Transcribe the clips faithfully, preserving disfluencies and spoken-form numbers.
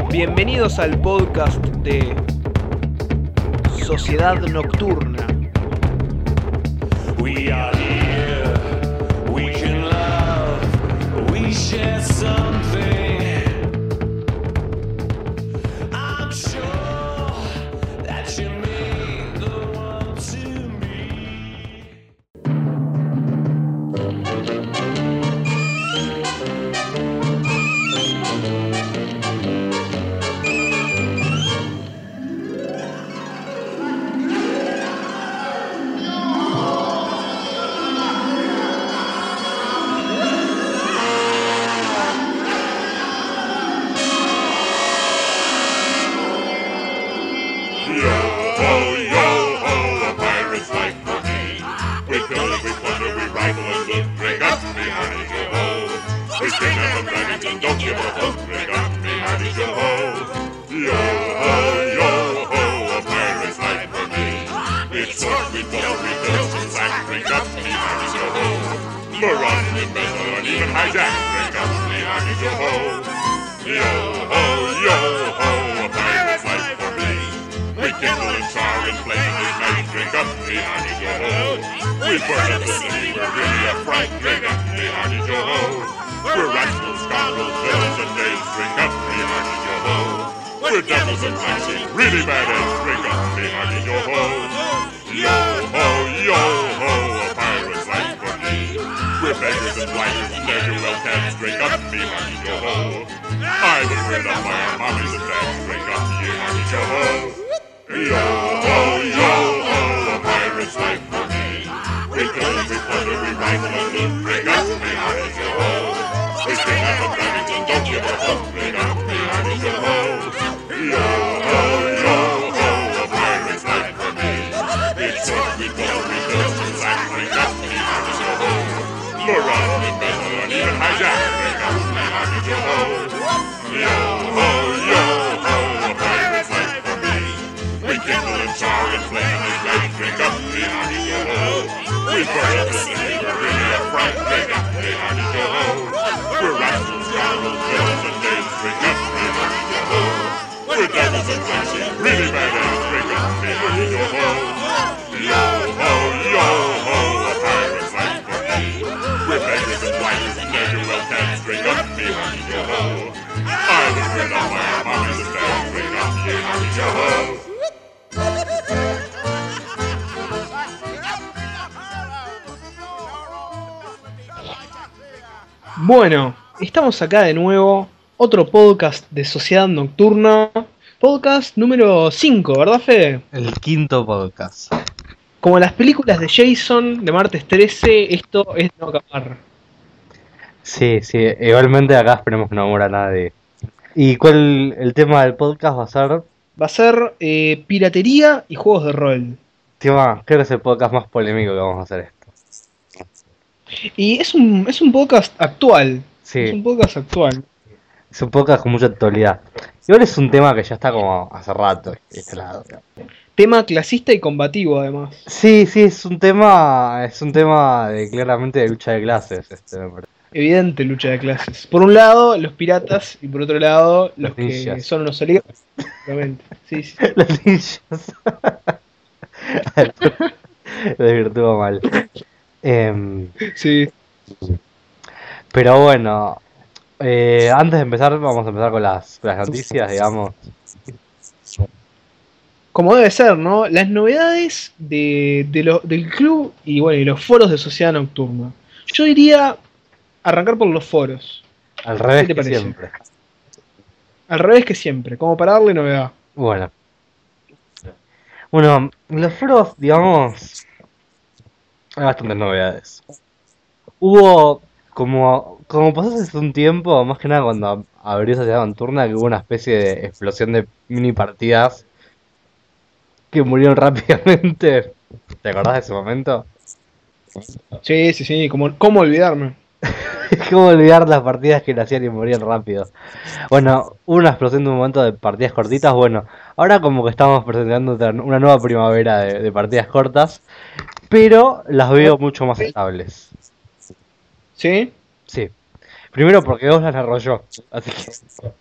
Bienvenidos al podcast de Sociedad Nocturna. We are here, we can love, we share something. I'm sure that you mean the one to me. Bueno, estamos acá de nuevo, otro podcast de Sociedad Nocturna, podcast número cinco, ¿verdad, Fede? El quinto podcast. Como las películas de Jason de martes trece, esto es no acabar. Sí, sí, igualmente acá esperemos que no muera nadie. ¿Y cuál el tema del podcast va a ser? Va a ser eh, piratería y juegos de rol. Tema, creo que es el podcast más polémico que vamos a hacer esto. Y es un, es un podcast actual. Sí. Es un podcast actual. Es un podcast con mucha actualidad. Igual es un tema que ya está como hace rato instalado. Tema clasista y combativo, además. Sí, sí, es un tema, es un tema de, claramente de lucha de clases, este, me parece. Evidente lucha de clases. Por un lado, los piratas, y por otro lado, los, Los que ninjas. son unos oligarcas. Obviamente. Sí, sí. Los ninjas. Lo desvirtuó mal. Eh, Sí. pero bueno, eh, antes de empezar, vamos a empezar con las, con las noticias, digamos. Como debe ser, ¿no? Las novedades de, de lo- del club y bueno, y los foros de Sociedad Nocturna. Yo diría arrancar por los foros. Al revés ¿Qué te que parece? siempre. Al revés que siempre, como para darle novedad. Bueno. Bueno, los foros, digamos, hay bastantes novedades. Hubo, como, como pasó hace un tiempo, más que nada cuando abrió Sociedad Nocturna, que hubo una especie de explosión de mini partidas que murieron rápidamente. ¿Te acordás de ese momento? Sí, sí, sí, como, ¿cómo olvidarme? ¿Cómo olvidar las partidas que nacían y morían rápido? Bueno, hubo una explosión de un momento de partidas cortitas. Bueno, ahora como que estamos presentando otra- una nueva primavera de, de partidas cortas, pero las veo mucho más estables. ¿Sí? Sí. Primero porque vos las narró yo, así que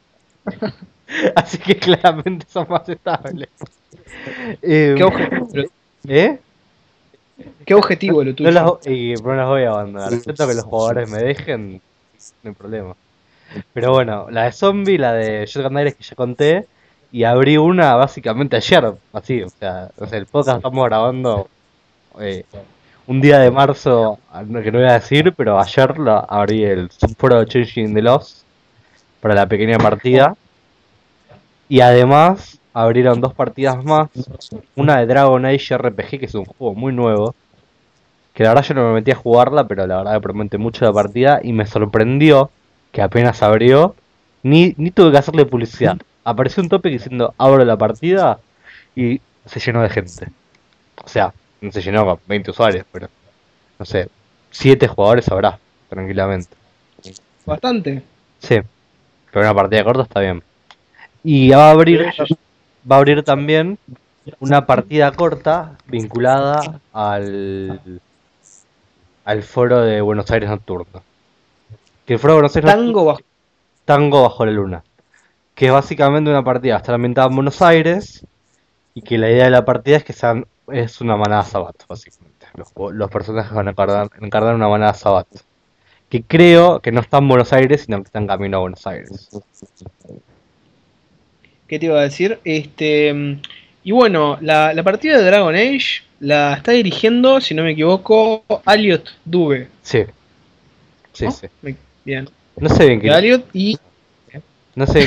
Así que claramente son más estables. Eh, ¿Qué objetivo, lo, ¿Eh? qué objetivo lo No tuyo? las, vo- y no las voy a abandonar. Excepto que los jugadores me dejen, no hay problema. Pero bueno, la de zombie, la de Shotgun Aires que ya conté. Y abrí una básicamente ayer. Así, o sea, no sé, el podcast estamos grabando eh, un día de marzo, ah, no- que no voy a decir, pero ayer lo abrí el foro de Changing the Lost para la pequeña partida. Y además abrieron dos partidas más. Una de Dragon Age R P G, que es un juego muy nuevo. Que la verdad yo no me metí a jugarla, pero la verdad que promete mucho la partida. Y me sorprendió que apenas abrió, ni, ni tuve que hacerle publicidad. Apareció un topic diciendo abro la partida y se llenó de gente. O sea, no se llenó con veinte usuarios, pero no sé, siete jugadores habrá, tranquilamente. Bastante. Sí, pero una partida corta está bien. Y va a abrir, Pero ellos- va a abrir también una partida corta vinculada al, al foro de Buenos Aires Nocturno. Que el foro de Buenos Aires Nocturno, Tango bajo. Tango bajo la luna. Que es básicamente una partida, está ambientada en Buenos Aires. Y que la idea de la partida es que sean, es una manada Sabat, básicamente. Los, ju- los personajes van a encarnar, encarnar una manada Sabat. Que creo que no está en Buenos Aires, sino que está en camino a Buenos Aires. ¿Qué te iba a decir? Este. mm, Y bueno, la, la partida de Dragon Age la está dirigiendo, si no me equivoco, Aliot Dube. Sí, sí, ¿No? sí. Me- Bien. No sé bien De qué. Aliot y. No sé.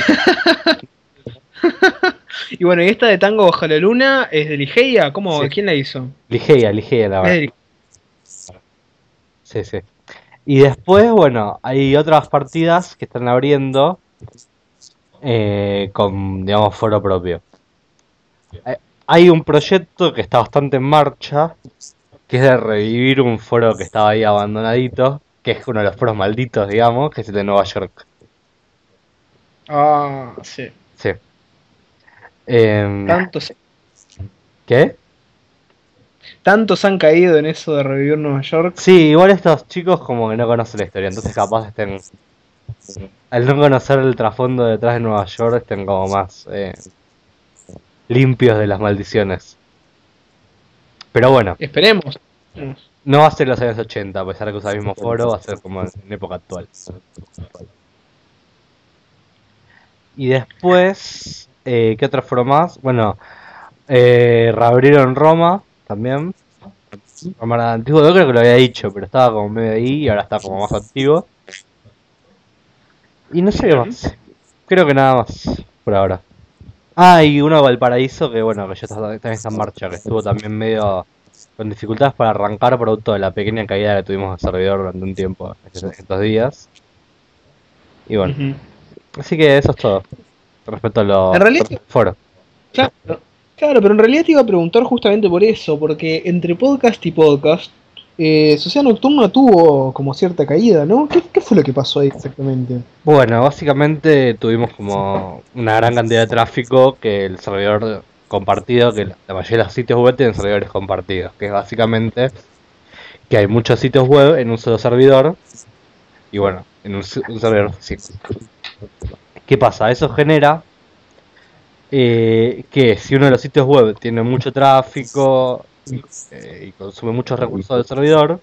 Y bueno, y esta de Tango bajo la luna es de Ligeia. ¿Cómo? Sí. ¿Quién la hizo? Ligeia, Ligeia, la Es verdad. de Ligeia. Sí, sí. Y después, bueno, hay otras partidas que están abriendo eh, con, digamos, foro propio. Hay- Hay un proyecto que está bastante en marcha, que es de revivir un foro que estaba ahí abandonadito, que es uno de los foros malditos, digamos, que es el de Nueva York. Ah, sí. Sí. Em, Tantos, ¿Qué? tantos han caído en eso de revivir Nueva York. Sí, igual estos chicos como que no conocen la historia, entonces capaz estén, al no conocer el trasfondo detrás de Nueva York, estén como más eh, limpios de las maldiciones. Pero bueno, Esperemos. no va a ser los años ochenta, a pesar de que usa el mismo foro, va a ser como en época actual. Y después, eh, ¿qué otro foro más? Bueno, eh, reabrieron Roma también. Roma era antiguo, yo creo que lo había dicho, pero estaba como medio ahí y ahora está como más activo. Y no sé qué más. Creo que nada más por ahora. Ah, y uno de Valparaíso que bueno, que ya está, también está en marcha, que estuvo también medio con dificultades para arrancar producto de la pequeña caída que tuvimos de servidor durante un tiempo estos estos días. Y bueno, Ujú. así que eso es todo. Respecto a los En realidad- foros. Claro, claro, pero en realidad te iba a preguntar justamente por eso, porque entre podcast y podcast, eh, Sociedad Nocturna tuvo como cierta caída, ¿no? ¿Qué, qué fue lo que pasó ahí exactamente? Bueno, básicamente tuvimos como una gran cantidad de tráfico que el servidor compartido, que la la mayoría de los sitios web tienen servidores compartidos, que es básicamente que hay muchos sitios web en un solo servidor y bueno, en un, s- un servidor físico. ¿Qué pasa? Eso genera eh, que si uno de los sitios web tiene mucho tráfico eh, y consume muchos recursos del servidor,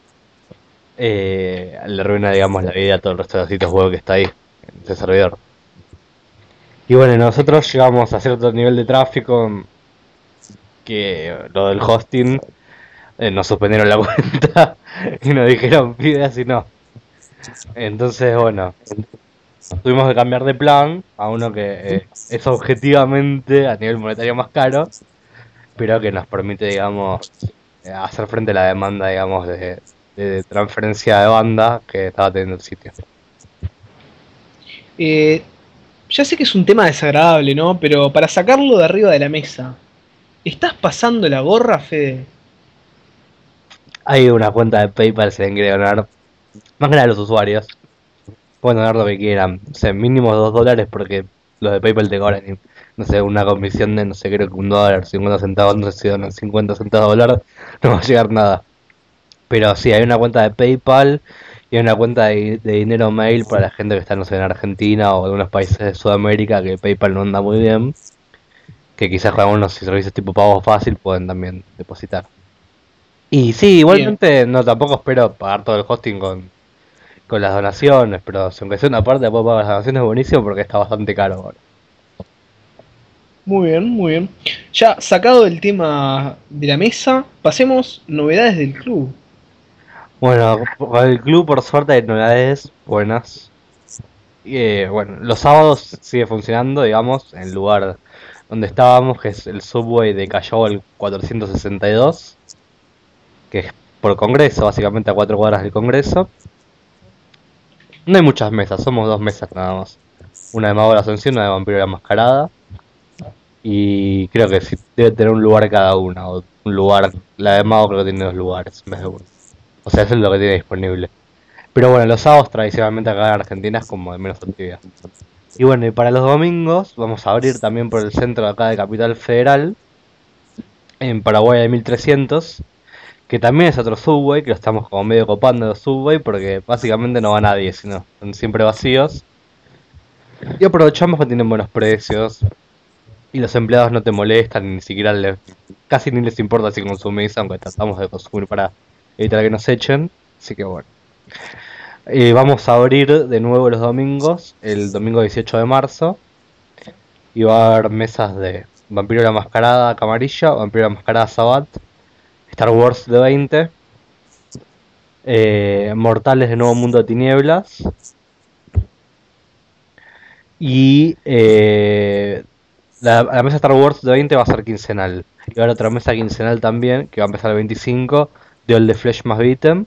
eh, le arruina, digamos, la vida a todo el resto de los sitios web que está ahí, en ese servidor. Y bueno, nosotros llegamos a cierto nivel de tráfico que lo del hosting eh, nos suspendieron la cuenta y nos dijeron pide así no. Entonces, bueno, tuvimos que cambiar de plan a uno que eh, es objetivamente a nivel monetario más caro, pero que nos permite, digamos, eh, hacer frente a la demanda, digamos, de, de transferencia de banda que estaba teniendo el sitio. Eh, ya sé que es un tema desagradable, ¿no? Pero para sacarlo de arriba de la mesa, ¿estás pasando la gorra, Fede? Hay una cuenta de PayPal, si alguien quiere donar, más que nada los usuarios, pueden donar lo que quieran, o sea, mínimo dos dólares porque los de PayPal te cobran, no sé, una comisión de, no sé, creo que un dólar, cincuenta centavos, no sé si donan cincuenta centavos de dólar, no va a llegar nada. Pero sí, hay una cuenta de PayPal Y hay una cuenta de, de dinero mail para la gente que está, no sé, en Argentina o en algunos países de Sudamérica que PayPal no anda muy bien. Que quizás con algunos servicios tipo pago fácil pueden también depositar. Y sí, Bien. igualmente no tampoco espero pagar todo el hosting con, con las donaciones, pero si aunque sea una parte después pagar las donaciones es buenísimo porque está bastante caro ahora. Muy bien, muy bien. Ya sacado el tema de la mesa, pasemos novedades del club. Bueno, con el club por suerte hay novedades buenas. Y, eh, bueno, los sábados sigue funcionando, digamos, en el lugar donde estábamos, que es el subway de Callao el cuatrocientos sesenta y dos, que es por Congreso, básicamente a cuatro cuadras del Congreso. No hay muchas mesas, somos dos mesas nada más. Una de Mago de la Ascensión, una de Vampiro de la Mascarada. Y creo que sí, debe tener un lugar cada una, o un lugar, la de Mago creo que tiene dos lugares en vez de uno. O sea, eso es lo que tiene disponible. Pero bueno, los sábados tradicionalmente acá en Argentina es como de menos actividad. Y bueno, y para los domingos vamos a abrir también por el centro de acá de Capital Federal, en Paraguay de mil trescientos, que también es otro subway, que lo estamos como medio copando de subway, porque básicamente no va nadie, sino son siempre vacíos. Y aprovechamos que tienen buenos precios, y los empleados no te molestan, ni siquiera les, casi ni les importa si consumís, aunque tratamos de consumir para evitar que nos echen. Así que bueno. Eh, vamos a abrir de nuevo los domingos, el domingo dieciocho de marzo. Y va a haber mesas de Vampiro de la Mascarada Camarilla, Vampiro de la Mascarada Sabat, Star Wars de veinte, eh, Mortales de Nuevo Mundo de Tinieblas. Y eh, la, la mesa Star Wars de veinte va a ser quincenal. Y va a haber otra mesa quincenal también, que va a empezar el veinticinco, de All the Flesh más Beaten.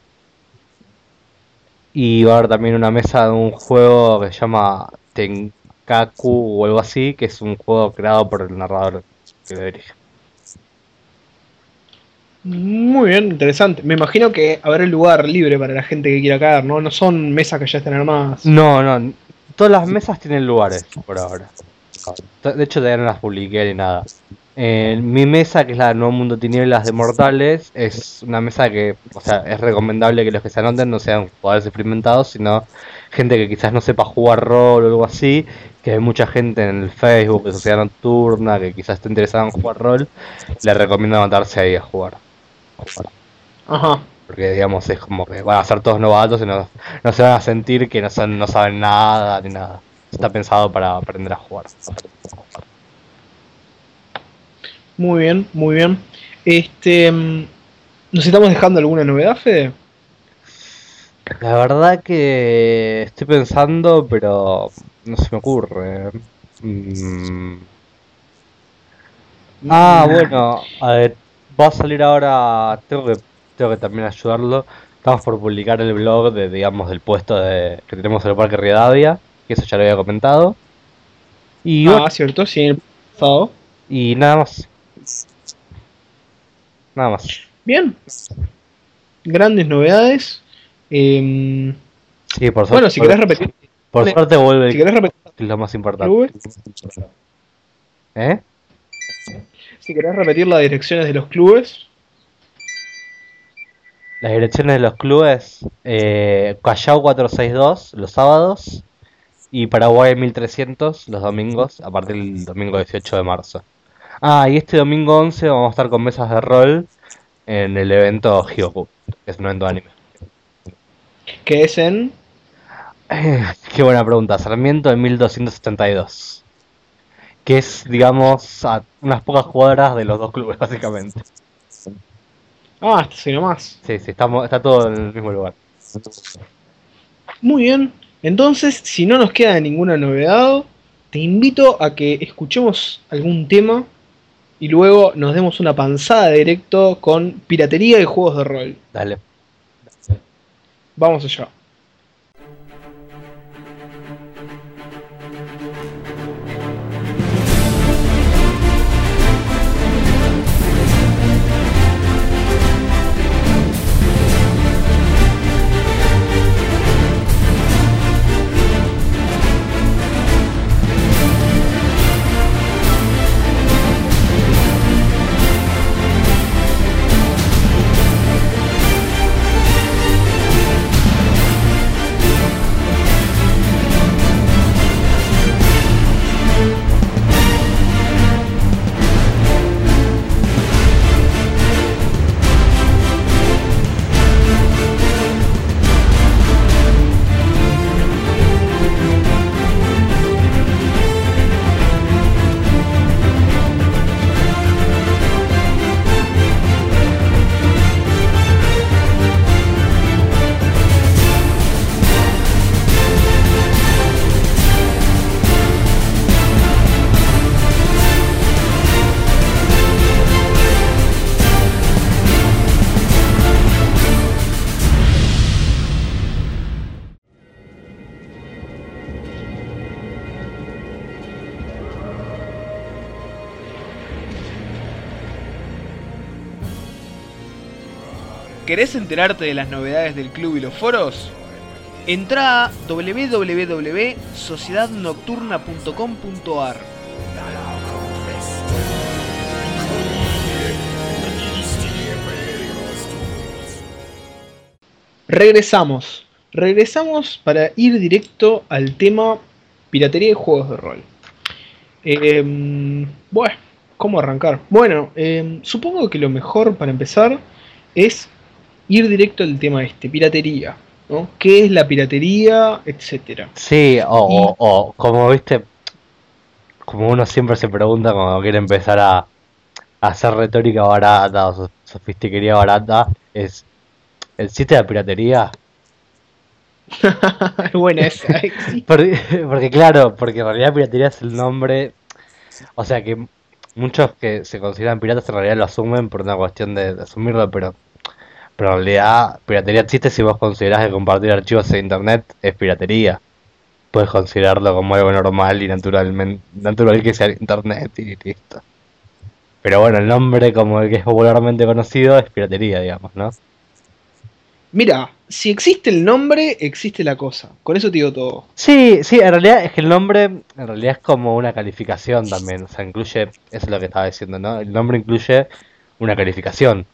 Y va a haber también una mesa de un juego que se llama Tenkaku o algo así, que es un juego creado por el narrador que lo dirige. Muy bien, interesante. Me imagino que habrá lugar libre para la gente que quiera caer, ¿no? No son mesas que ya estén armadas. No, no, todas las mesas tienen lugares por ahora. De hecho, todavía no las publiqué ni nada. Eh, mi mesa, que es la de Nuevo Mundo Tinieblas de Mortales, es una mesa que, o sea, es recomendable que los que se anoten no sean jugadores experimentados, sino gente que quizás no sepa jugar rol o algo así, que hay mucha gente en el Facebook de Sociedad Nocturna que quizás esté interesada en jugar rol, les recomiendo anotarse ahí a jugar. Ajá. Porque, digamos, es como que van a ser todos novatos y no, no se van a sentir que no, son, no saben nada ni nada. Está pensado para aprender a jugar. Muy bien, muy bien. Este, mm, ¿nos estamos dejando alguna novedad, Fede? La verdad que estoy pensando, pero no se me ocurre. Mm. Ah, bueno, a ver, va a salir ahora, tengo que, tengo que también ayudarlo. Estamos por publicar el blog de, digamos, del puesto de, que tenemos en el Parque Rivadavia, que eso ya lo había comentado. Y, bueno, Ah, cierto, sí, en el pasado. y nada más, nada más. Bien. Grandes novedades. Em, Sí, por suerte, bueno, si querés repetir. por suerte vuelve, Si querés repetir que es lo más importante. clubes, ¿Eh? si querés repetir las direcciones de los clubes. Las direcciones de los clubes, eh, Callao cuatrocientos sesenta y dos los sábados y Paraguay mil trescientos los domingos, a partir del domingo dieciocho de marzo. Ah, y este domingo once vamos a estar con mesas de rol en el evento Hyoku, que es un evento de anime. Que es en. Eh, Qué buena pregunta, Sarmiento de mil doscientos setenta y dos, que es, digamos, a unas pocas cuadras de los dos clubes, básicamente. Ah, hasta así nomás. Sí, sí, estamos, está todo en el mismo lugar. Muy bien. Entonces, si no nos queda ninguna novedad, te invito a que escuchemos algún tema y luego nos demos una panzada directo con piratería y juegos de rol. Dale. Vamos allá. ¿Querés enterarte de las novedades del club y los foros? Entrá a w w w punto sociedad nocturna punto com punto a r. Regresamos. Regresamos para ir directo al tema piratería de juegos de rol. Eh, bueno, ¿cómo arrancar? Bueno, eh, supongo que lo mejor para empezar es ir directo al tema este, piratería, ¿no? ¿Qué es la piratería? Etcétera. Sí, o, Y- o, o como viste, como uno siempre se pregunta cuando quiere empezar a, a hacer retórica barata o so- sofistiquería barata, es, ¿existe la piratería? Buena esa, existe. Porque, porque claro, porque en realidad piratería es el nombre, o sea que muchos que se consideran piratas en realidad lo asumen por una cuestión de, de asumirlo, pero, pero en realidad piratería existe si vos considerás que compartir archivos en internet es piratería. Puedes considerarlo como algo normal y naturalmente, natural que sea internet y listo. Pero bueno, el nombre como el que es popularmente conocido es piratería, digamos, ¿no? Mira, si existe el nombre, existe la cosa. Con eso te digo todo. Sí, sí, en realidad es que el nombre en realidad es como una calificación también, o sea, incluye, eso es lo que estaba diciendo, ¿no? El nombre incluye una calificación,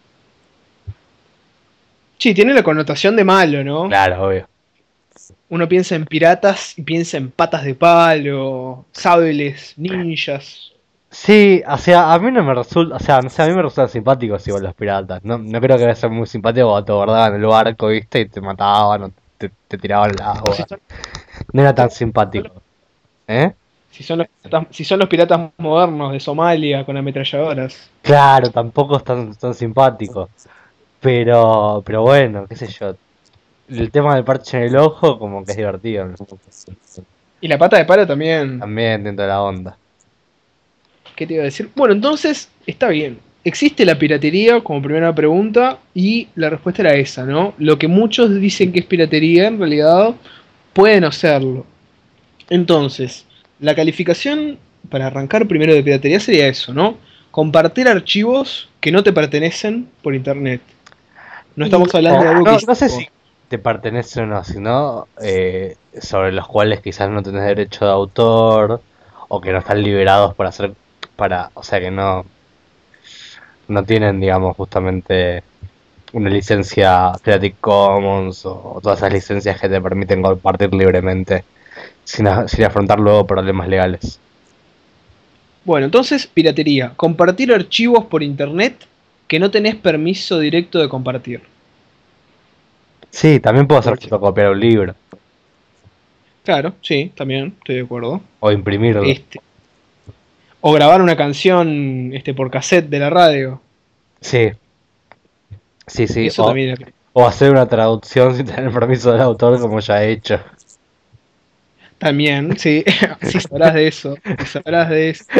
Sí, tiene la connotación de malo, ¿no? claro, obvio. Uno piensa en piratas y piensa en patas de palo, sables, ninjas. Sí, o sea, a mí no me resulta, o sea, no sé, a mí me resultan simpáticos igual los piratas, no, no creo que debe ser muy simpático cuando te guardaban en el barco, ¿viste? Y te mataban o te, te tiraban al O si agua, son, no era tan simpático, ¿eh? si son los piratas, si son los piratas modernos de Somalia con ametralladoras. Claro, tampoco es tan, tan simpático, pero, pero bueno, qué sé yo, el tema del parche en el ojo como que es divertido, ¿no? Y la pata de palo también. También dentro de la onda. ¿Qué te iba a decir? Bueno, entonces, está bien. ¿Existe la piratería como primera pregunta? Y la respuesta era esa, ¿no? Lo que muchos dicen que es piratería, en realidad, pueden hacerlo. Entonces, la calificación para arrancar primero de piratería sería eso, ¿no? Compartir archivos que no te pertenecen por internet. No estamos hablando de O- algo no, que... no sé si te pertenece o no, sino eh, sobre los cuales quizás no tenés derecho de autor o que no están liberados para hacer, para, o sea que no, no tienen, digamos, justamente una licencia Creative Commons o todas esas licencias que te permiten compartir libremente sin, a- sin afrontar luego problemas legales. Bueno, entonces, piratería. Compartir archivos por internet que no tenés permiso directo de compartir. Sí, también puedo hacer fotocopiar un libro Claro, sí, también, estoy de acuerdo. o imprimirlo. Este, o grabar una canción este, por cassette de la radio. Sí, sí, sí. Eso O, también es... o hacer una traducción sin tener permiso del autor, como ya he hecho. También, sí, sí sabrás de eso, sí sabrás de eso.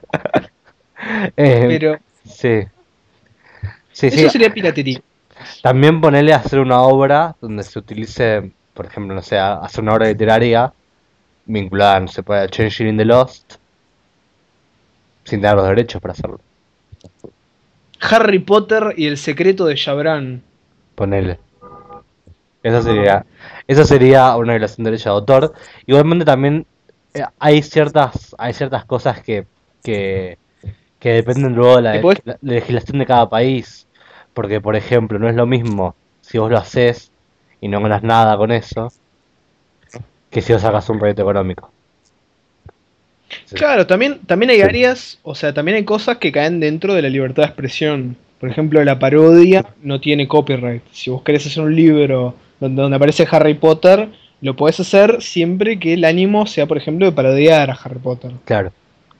Eh, Pero sí, sí, sí. eso sería piratería. También ponerle a hacer una obra donde se utilice, por ejemplo, no sé, a- hacer una obra literaria vinculada, no sé, puede Changing in the Lost, sin tener los derechos para hacerlo. Harry Potter y el secreto de Shabran. Ponele. Eso sería, eso sería una violación de derecho de autor. Igualmente también eh, hay ciertas, hay ciertas cosas que, que, que dependen luego de la, ¿Te de podés- la legislación de cada país. Porque, por ejemplo, no es lo mismo si vos lo haces y no ganas nada con eso, que si vos sacas un proyecto económico. Sí. Claro, también, también hay Sí. áreas, o sea, también hay cosas que caen dentro de la libertad de expresión. Por ejemplo, la parodia no tiene copyright. Si vos querés hacer un libro donde, donde aparece Harry Potter, lo podés hacer siempre que el ánimo sea, por ejemplo, de parodiar a Harry Potter. Claro,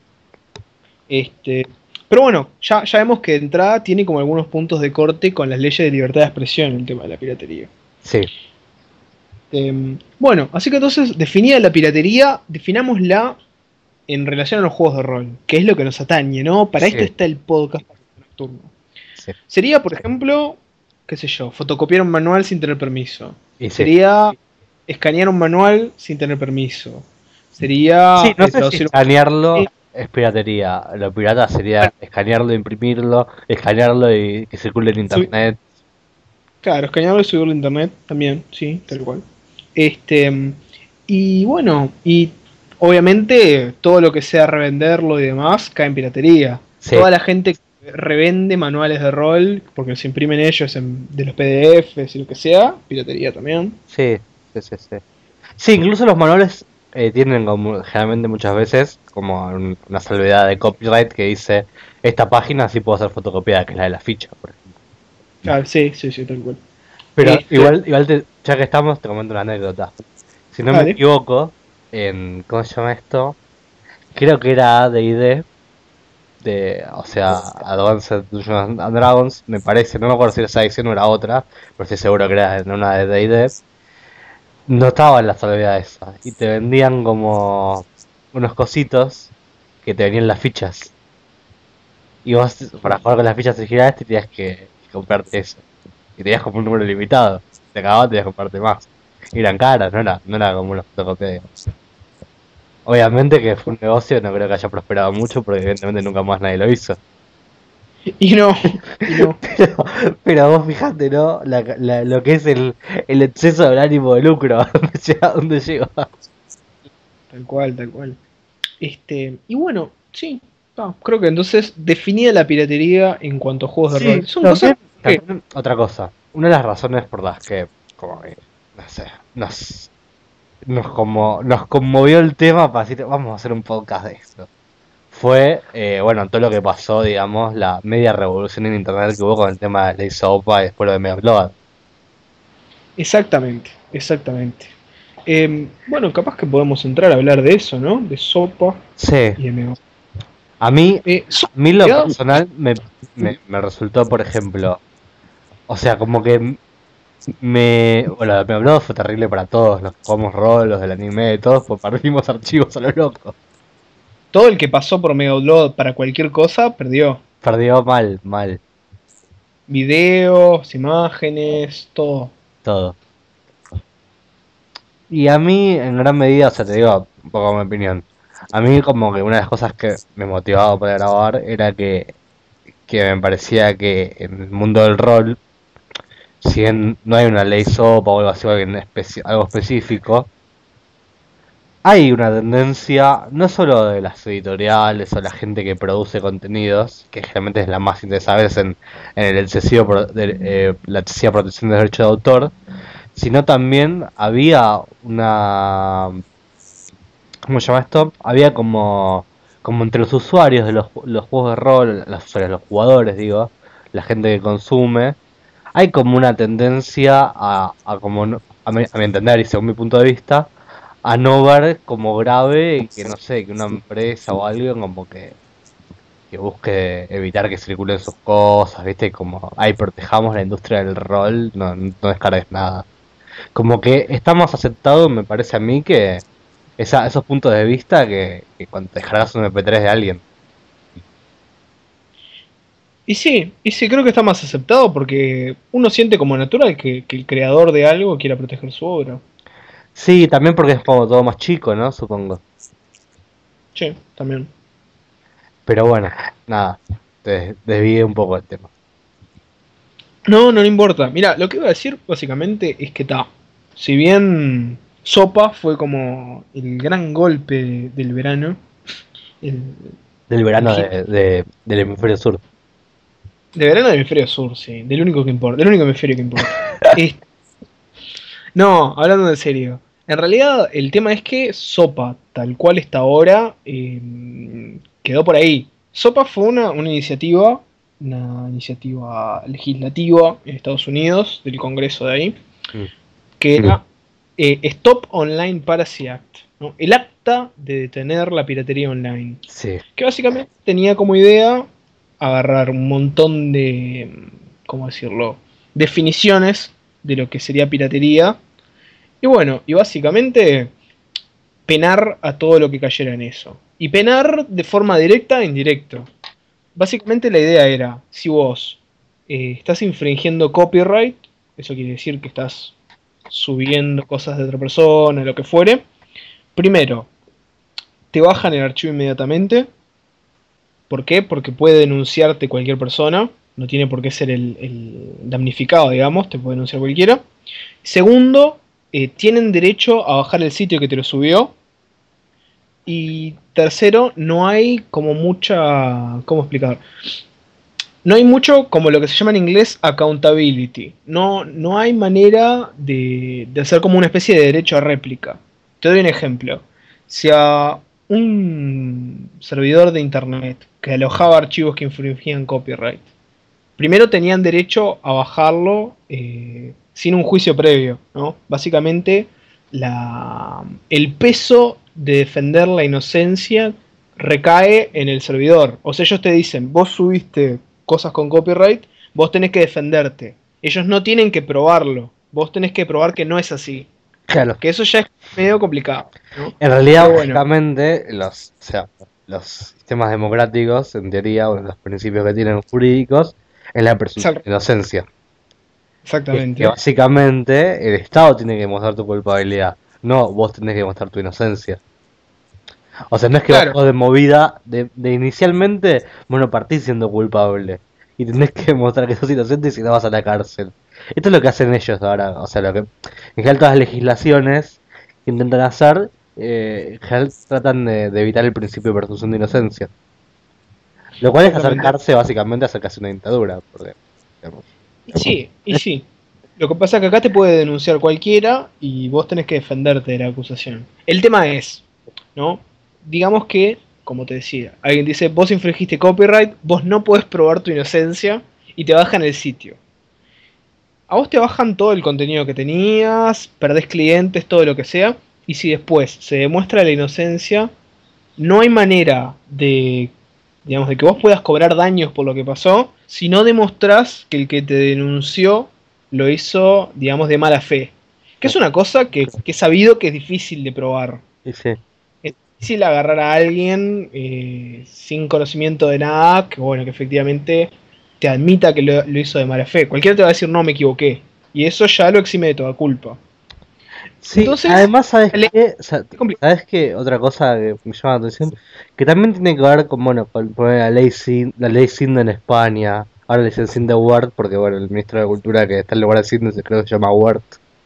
Este, pero bueno, ya, ya vemos que de entrada tiene como algunos puntos de corte con las leyes de libertad de expresión el tema de la piratería. sí, Eh, bueno, así que entonces, definida la piratería, definámosla en relación a los juegos de rol, que es lo que nos atañe, ¿no? Para Sí. esto está el podcast nocturno. sí. Sería, por ejemplo, qué sé yo, fotocopiar un manual sin tener permiso. Y sí. Sería escanear un manual sin tener permiso. Sería Sí, no eh, sé si traducir un- escanearlo es piratería. Lo pirata sería escanearlo, imprimirlo, escanearlo y que circule en internet. Claro, escanearlo y subirlo a internet también, sí, tal cual. Este, y bueno, y obviamente todo lo que sea revenderlo y demás cae en piratería. Sí, Toda la gente que revende manuales de rol, porque se imprimen ellos en- de los P D Fs y lo que sea, piratería también. sí, sí, sí, sí. Sí, incluso los manuales eh, tienen como generalmente muchas veces como un- una salvedad de copyright que dice esta página sí puedo ser fotocopiada, que es la de la ficha, por ejemplo. Ah, sí, sí, sí, tal cual. Pero Este, igual, igual te- ya que estamos, te comento una anécdota. Si no me dale. equivoco, en ¿cómo se llama esto? Creo que era D and D, de, o sea, Advanced Dungeons and Dragons, me parece, no me acuerdo si era esa edición o era otra, pero estoy seguro que era en una de D and D. No estaban las salvedades esas. Y te vendían como unos cositos que te venían las fichas. Y vos, para jugar con las fichas originales, te tenías que, que comprarte eso. Y tenías como un número limitado. Te acababas, tenías que comprarte más. Y eran caras, no era, no era como una fotocopia, digamos. Obviamente que fue un negocio, no creo que haya prosperado mucho, porque evidentemente nunca más nadie lo hizo. Y no, y no, Pero, pero vos fijate, ¿no? La, la- lo que es el, el exceso del ánimo de lucro, ¿dónde llega? ¿Dónde llega? tal cual, tal cual. Este, y bueno, sí, ah, creo que entonces definida la piratería en cuanto a juegos de Sí, rol. Son cosas también, que, también otra cosa. Una de las razones por las que, como que, no sé, nos, nos, como, nos conmovió el tema para decir, vamos a hacer un podcast de esto. Fue, eh, bueno, todo lo que pasó, digamos, la media revolución en internet que hubo con el tema de Ley Sopa y después lo de Megaupload. exactamente, exactamente. Em, bueno, capaz que podemos entrar a hablar de eso, ¿no? De sopa Sí, y de mega. a mí, Eh, a sopa, mí en lo realidad, personal me, me, me resultó, por ejemplo, o sea, como que me, bueno, lo de Megaupload fue terrible para todos, los que jugamos rol, los del anime, todos, pues perdimos archivos a lo loco. todo el que pasó por Mega Upload para cualquier cosa perdió. Perdió mal, mal, Videos, imágenes, todo. todo. Y a mí, en gran medida, o sea, te digo un poco mi opinión. A mí, como que una de las cosas que me motivaba para grabar era que, que me parecía que en el mundo del rol, si bien no hay una ley sopa o algo así, algo, en especi- algo específico, hay una tendencia, no solo de las editoriales o la gente que produce contenidos, que generalmente es la más interesada a veces en, en el excesivo pro- de- eh, la excesiva protección de derechos de autor, sino también había una, ¿cómo se llama esto? Había como, como entre los usuarios de los, ju- los juegos de rol, los usuarios, los jugadores, digo, la gente que consume, hay como una tendencia a, a como, no- a mi, a mi entender y según mi punto de vista, a no ver como grave que, no sé, que una empresa o algo como que, que busque evitar que circulen sus cosas, ¿viste? Como, ay, protejamos la industria del rol, no, no descargues nada. Como que está más aceptado, me parece a mí, que esa, esos puntos de vista que, que cuando te descargas un M P tres de alguien. Y sí, y sí, creo que está más aceptado porque uno siente como natural que, que el creador de algo quiera proteger su obra. Sí, también porque es como todo más chico, ¿no? Supongo. Sí, también. Pero bueno, nada, te desvié un poco del tema. No, no, no importa. Mira, lo que iba a decir básicamente es que está. Si bien Sopa fue como el gran golpe del verano, el, Del el verano hit de, de- del hemisferio sur. de verano del hemisferio sur, sí, del único que importa, del único hemisferio que importa. Es- no, hablando en serio. En realidad, el tema es que Sopa, tal cual está ahora, eh, quedó por ahí. Sopa fue una, una iniciativa, una iniciativa legislativa en Estados Unidos, del Congreso de ahí, Mm, que era eh, Stop Online Piracy Act, ¿no? El acta de detener la piratería online, sí, que básicamente tenía como idea agarrar un montón de, ¿cómo decirlo?, definiciones de lo que sería piratería, y bueno, y básicamente penar a todo lo que cayera en eso. Y penar de forma directa e indirecta. Básicamente la idea era, si vos eh, estás infringiendo copyright, eso quiere decir que estás subiendo cosas de otra persona, lo que fuere, primero, te bajan el archivo inmediatamente. ¿Por qué? Porque puede denunciarte cualquier persona, no tiene por qué ser el, el damnificado, digamos, te puede denunciar cualquiera. Segundo, eh, tienen derecho a bajar el sitio que te lo subió. Y tercero, no hay como mucha... ¿Cómo explicar? No hay mucho como lo que se llama en inglés accountability. No, no hay manera de, de hacer como una especie de derecho a réplica. Te doy un ejemplo. Si a un servidor de internet que alojaba archivos que infringían copyright, primero tenían derecho a bajarlo eh, sin un juicio previo, ¿no? Básicamente, la, el peso de defender la inocencia recae en el servidor. O sea, ellos te dicen, vos subiste cosas con copyright, vos tenés que defenderte. Ellos no tienen que probarlo, vos tenés que probar que no es así. Claro. Que eso ya es medio complicado, ¿no? En realidad, Pero bueno. básicamente, los, o sea, los sistemas democráticos, en teoría, bueno, los principios que tienen jurídicos, es la presunción de Exacto. inocencia. Es Exactamente. que básicamente el Estado tiene que demostrar tu culpabilidad, no vos tenés que demostrar tu inocencia. O sea, no es que Claro. vos de movida, de, de inicialmente, bueno, partís siendo culpable. Y tenés que demostrar que sos inocente y si no vas a la cárcel. Esto es lo que hacen ellos ahora. O sea, lo que en general todas las legislaciones que intentan hacer, eh, en general tratan de, de evitar el principio de presunción de inocencia. Lo cual es Exactamente. acercarse básicamente a acercarse a una dictadura. Porque, digamos, Y sí, y sí. Lo que pasa es que acá te puede denunciar cualquiera y vos tenés que defenderte de la acusación. El tema es, ¿no? Digamos que, como te decía, alguien dice, vos infringiste copyright, vos no podés probar tu inocencia y te bajan el sitio. A vos te bajan todo el contenido que tenías, perdés clientes, todo lo que sea, y si después se demuestra la inocencia, no hay manera de, digamos, de que vos puedas cobrar daños por lo que pasó, si no demostrás que el que te denunció lo hizo, digamos, de mala fe. Que es una cosa que, que he sabido que es difícil de probar. y sí. Es difícil agarrar a alguien eh, sin conocimiento de nada, que bueno, que efectivamente te admita que lo, lo hizo de mala fe. Cualquiera te va a decir, no, me equivoqué. Y eso ya lo exime de toda culpa. Sí, Entonces, además, ¿sabes le- qué? O sea, es complicado. ¿sabes qué? Otra cosa que me llama la atención, que también tiene que ver con, bueno, con con la ley Sin, la ley Cinda en España, ahora le dicen Cinda Wert, porque, bueno, el ministro de Cultura que está en lugar de Cinda se creo que se llama Wert,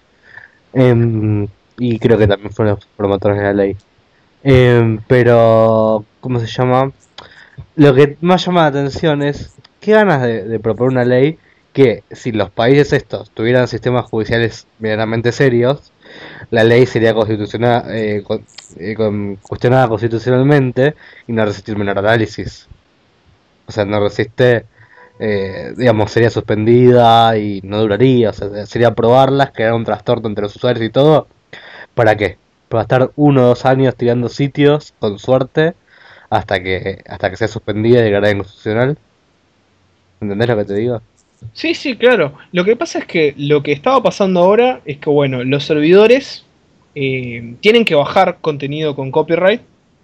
Em, y creo que también fueron los promotores de la ley. Em, pero, ¿cómo se llama? Lo que más llama la atención es, ¿qué ganas de, de proponer una ley que, si los países estos tuvieran sistemas judiciales medianamente serios, la ley sería constitucional, eh, con- eh, con- cuestionada constitucionalmente y no resiste el menor análisis? O sea, no resiste, eh, digamos, sería suspendida y no duraría. O sea, sería aprobarlas, crear un trastorno entre los usuarios y todo. ¿Para qué? Para estar uno o dos años tirando sitios, con suerte, hasta que hasta que sea suspendida y declarada inconstitucional. ¿Entendés lo que te digo? Sí, sí, claro. Lo que pasa es que lo que estaba pasando ahora es que, bueno, los servidores eh, tienen que bajar contenido con copyright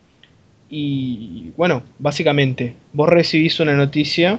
y, bueno, básicamente, vos recibís una noticia,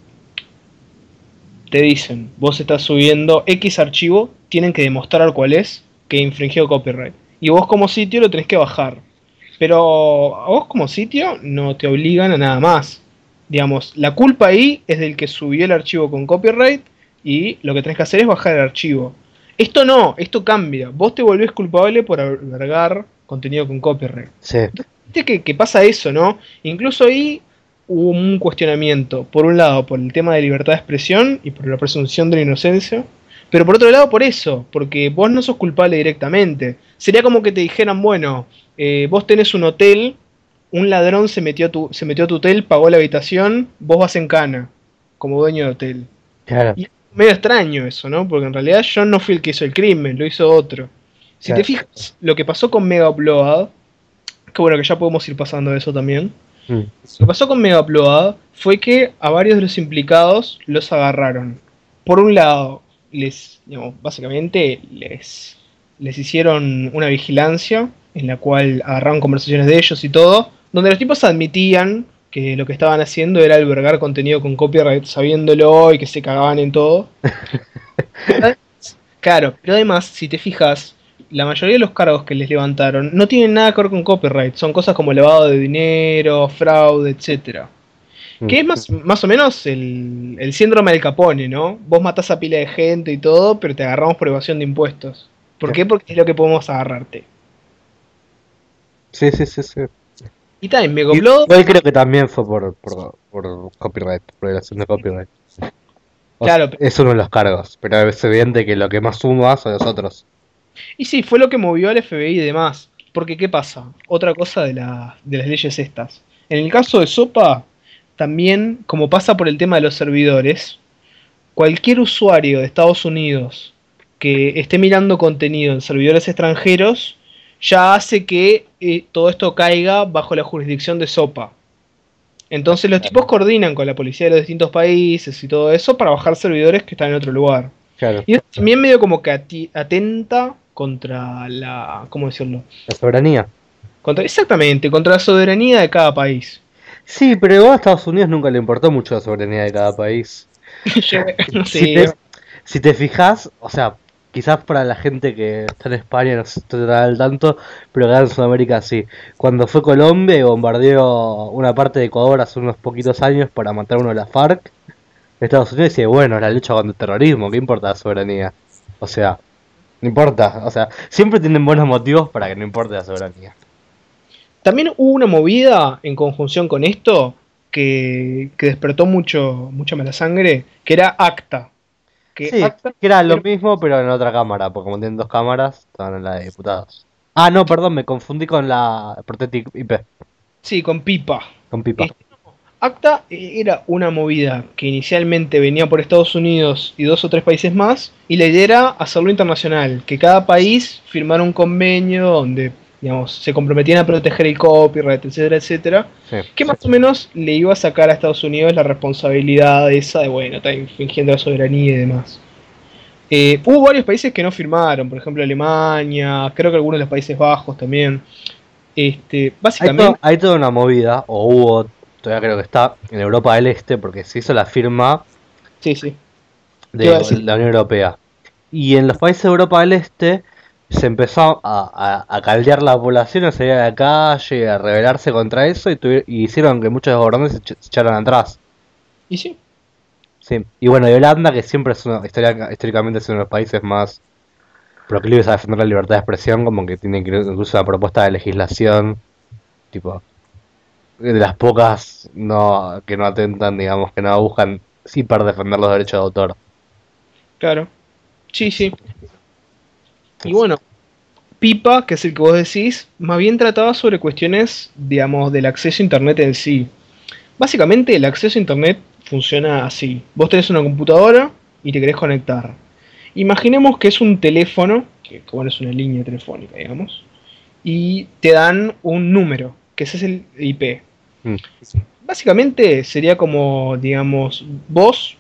te dicen, vos estás subiendo X archivo, tienen que demostrar cuál es, que infringió copyright. Y vos como sitio lo tenés que bajar. Pero a vos como sitio no te obligan a nada más. Digamos, la culpa ahí es del que subió el archivo con copyright y lo que tenés que hacer es bajar el archivo. Esto no, esto cambia. Vos te volvés culpable por albergar contenido con copyright. Sí. Viste que, que pasa eso, ¿no? Incluso ahí hubo un cuestionamiento. Por un lado, por el tema de libertad de expresión y por la presunción de la inocencia. Pero por otro lado, por eso, porque vos no sos culpable directamente. Sería como que te dijeran, bueno, eh, vos tenés un hotel, un ladrón se metió, a tu, se metió a tu hotel, pagó la habitación, vos vas en cana, como dueño de hotel. Claro. Y es medio extraño eso, ¿no? Porque en realidad yo no fui el que hizo el crimen, lo hizo otro. Si Claro. te fijas, lo que pasó con Mega Upload, que bueno, que ya podemos ir pasando de eso también. Mm. Lo que pasó con Mega Upload fue que a varios de los implicados los agarraron. Por un lado, les, digamos, básicamente les, les hicieron una vigilancia en la cual agarraron conversaciones de ellos y todo, donde los tipos admitían que lo que estaban haciendo era albergar contenido con copyright sabiéndolo y que se cagaban en todo. Claro, pero además, si te fijas, la mayoría de los cargos que les levantaron no tienen nada que ver con copyright, son cosas como lavado de dinero, fraude, etcétera. Que es más, más o menos el, el síndrome del Capone, ¿no? Vos matás a pila de gente y todo, pero te agarramos por evasión de impuestos. ¿Por Sí. qué? Porque es lo que podemos agarrarte. Sí, sí, sí, sí. Y también Y- Megoblod, Igual creo que también fue por, por, por copyright, por violación de copyright. O sea, claro. es uno de los cargos, pero es evidente que lo que más suma son los otros. Y sí, fue lo que movió al F B I y demás. Porque, ¿qué pasa? Otra cosa de, la, de las leyes estas. En el caso de SOPA, también, como pasa por el tema de los servidores, cualquier usuario de Estados Unidos que esté mirando contenido en servidores extranjeros ya hace que eh, todo esto caiga bajo la jurisdicción de SOPA. Entonces los tipos coordinan con la policía de los distintos países y todo eso para bajar servidores que están en otro lugar. Claro, Y esto también medio como que ati- atenta contra la... ¿cómo decirlo? la soberanía. Contra, exactamente, contra la soberanía de cada país. Sí, pero igual a Estados Unidos nunca le importó mucho la soberanía de cada país. Yo- Si sí, te, si te fijas, o sea, quizás para la gente que está en España no se está al tanto, pero acá en Sudamérica sí. Cuando fue Colombia y bombardeó una parte de Ecuador hace unos poquitos años para matar a uno de las FARC, Estados Unidos dice, bueno, es la lucha contra el terrorismo, ¿qué importa la soberanía? O sea, no importa, o sea, siempre tienen buenos motivos para que no importe la soberanía. también hubo una movida en conjunción con esto que, que despertó mucho, mucha mala sangre, que era ACTA. Que Sí, ACTA que era lo era- mismo, pero en otra cámara, porque como tienen dos cámaras, estaban en la de diputados. Ah, no, perdón, me confundí con la Protectic I P, sí, con pipa. con Pipa. Este, ACTA era una movida que inicialmente venía por Estados Unidos y dos o tres países más, y la idea era hacerlo internacional, que cada país firmara un convenio donde, digamos, se comprometían a proteger el copyright, etcétera, etcétera, Sí. que más o menos le iba a sacar a Estados Unidos la responsabilidad esa de, bueno, está infringiendo la soberanía y demás. Eh, hubo varios países que no firmaron, por ejemplo Alemania, creo que algunos de los Países Bajos también. Este, Hay, to- básicamente, hay toda una movida, o hubo, todavía creo que está, en Europa del Este, porque se hizo la firma sí, sí. ¿Qué de iba a decir? la Unión Europea. Y en los países de Europa del Este se empezó a, a, a caldear la población, a salir a la calle, a rebelarse contra eso, y, tuvi- y hicieron que muchos gobernantes se, ech- se echaran atrás. Y sí, Sí. Y bueno, y Holanda, que siempre es uno, histórica- históricamente es uno de los países más proclives a defender la libertad de expresión, como que tiene inclu- incluso una propuesta de legislación, tipo, de las pocas no que no atentan, digamos, que no buscan sí para defender los derechos de autor. claro. Sí, sí. Y bueno, Pipa, que es el que vos decís, más bien trataba sobre cuestiones, digamos, del acceso a Internet en sí. Básicamente el acceso a Internet funciona así. Vos tenés una computadora y te querés conectar. Imaginemos que es un teléfono, que que, bueno, es una línea telefónica, digamos, y te dan un número, que ese es el I P. Mm. Básicamente sería como, digamos, vos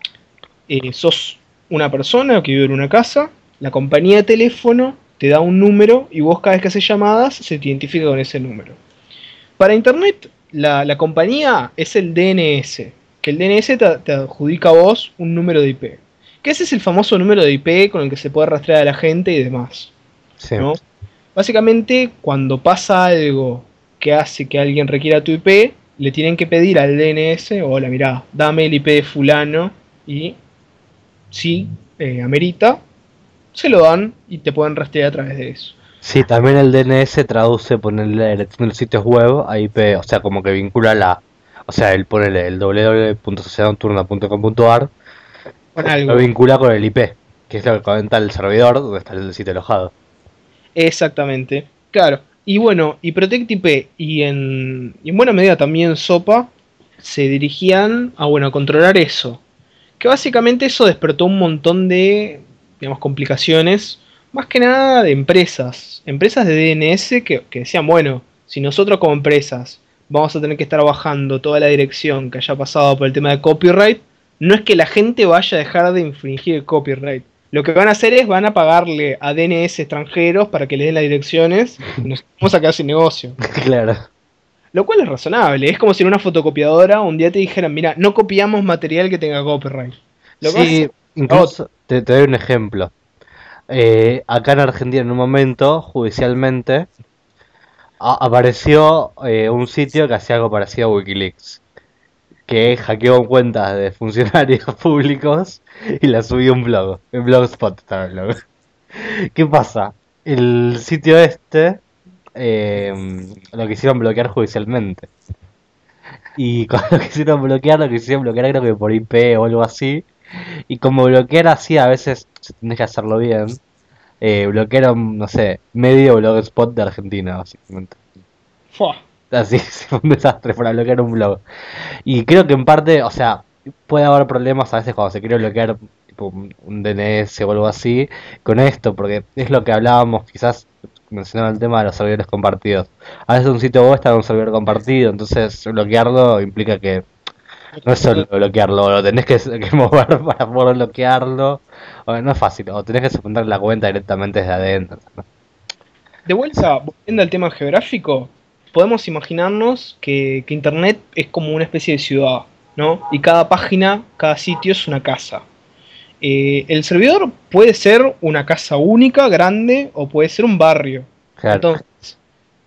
eh, sos una persona que vive en una casa, la compañía de teléfono te da un número y vos cada vez que haces llamadas se te identifica con ese número. Para Internet, la, la compañía es el D N S, que el D N S te, te adjudica a vos un número de I P. Que ese es el famoso número de I P con el que se puede rastrear a la gente y demás, Sí. ¿no? Básicamente, cuando pasa algo que hace que alguien requiera tu I P, le tienen que pedir al D N S, hola, mirá, dame el I P de fulano, y si eh, amerita, se lo dan y te pueden rastrear a través de eso. Sí, también el D N S traduce ponerle la dirección de los sitios web a I P, o sea, como que vincula la, o sea, el ponerle el doble u doble u doble u punto sociedad nocturna punto com punto a r Con lo algo. vincula con el I P, que es lo que comenta el servidor donde está el sitio alojado. Exactamente, claro. Y bueno, y Protect I P y en, y en buena medida también SOPA se dirigían a, bueno, a controlar eso. Que básicamente eso despertó un montón de, digamos, complicaciones, más que nada de empresas. Empresas de D N S que, que decían, bueno, si nosotros como empresas vamos a tener que estar bajando toda la dirección que haya pasado por el tema de copyright, no es que la gente vaya a dejar de infringir el copyright. Lo que van a hacer es van a pagarle a D N S extranjeros para que les den las direcciones y nos vamos a quedar sin negocio. Claro. Lo cual es razonable. Es como si en una fotocopiadora un día te dijeran, mira, no copiamos material que tenga copyright. Lo que Sí, pasa- incluso te, te doy un ejemplo. Eh, acá en Argentina en un momento, judicialmente, a- apareció eh, un sitio que hacía algo parecido a Wikileaks. que hackeó cuentas de funcionarios públicos y la subió a un blog. En Blogspot estaba el blog. ¿Qué pasa? El sitio este eh, lo quisieron bloquear judicialmente. Y cuando lo quisieron bloquear, lo quisieron bloquear creo que por I P o algo así. Y como bloquear así, a veces si tenés que hacerlo bien, eh, bloquearon, no sé, medio blogspot de Argentina, básicamente. Fua. Así, fue un desastre para bloquear un blog. Y creo que en parte, o sea, puede haber problemas a veces cuando se quiere bloquear tipo, un un D N S o algo así con esto, porque es lo que hablábamos, quizás mencionaba el tema de los servidores compartidos. A veces un sitio web está en un servidor compartido, entonces bloquearlo implica que no es solo bloquearlo, lo tenés que, que mover para poder bloquearlo. O, no es fácil, o tenés que suspender la cuenta directamente desde adentro, ¿no? De vuelta, volviendo al tema geográfico, podemos imaginarnos que, que Internet es como una especie de ciudad, ¿no? Y cada página, cada sitio es una casa. Eh, el servidor puede ser una casa única, grande, o puede ser un barrio. Claro. Entonces,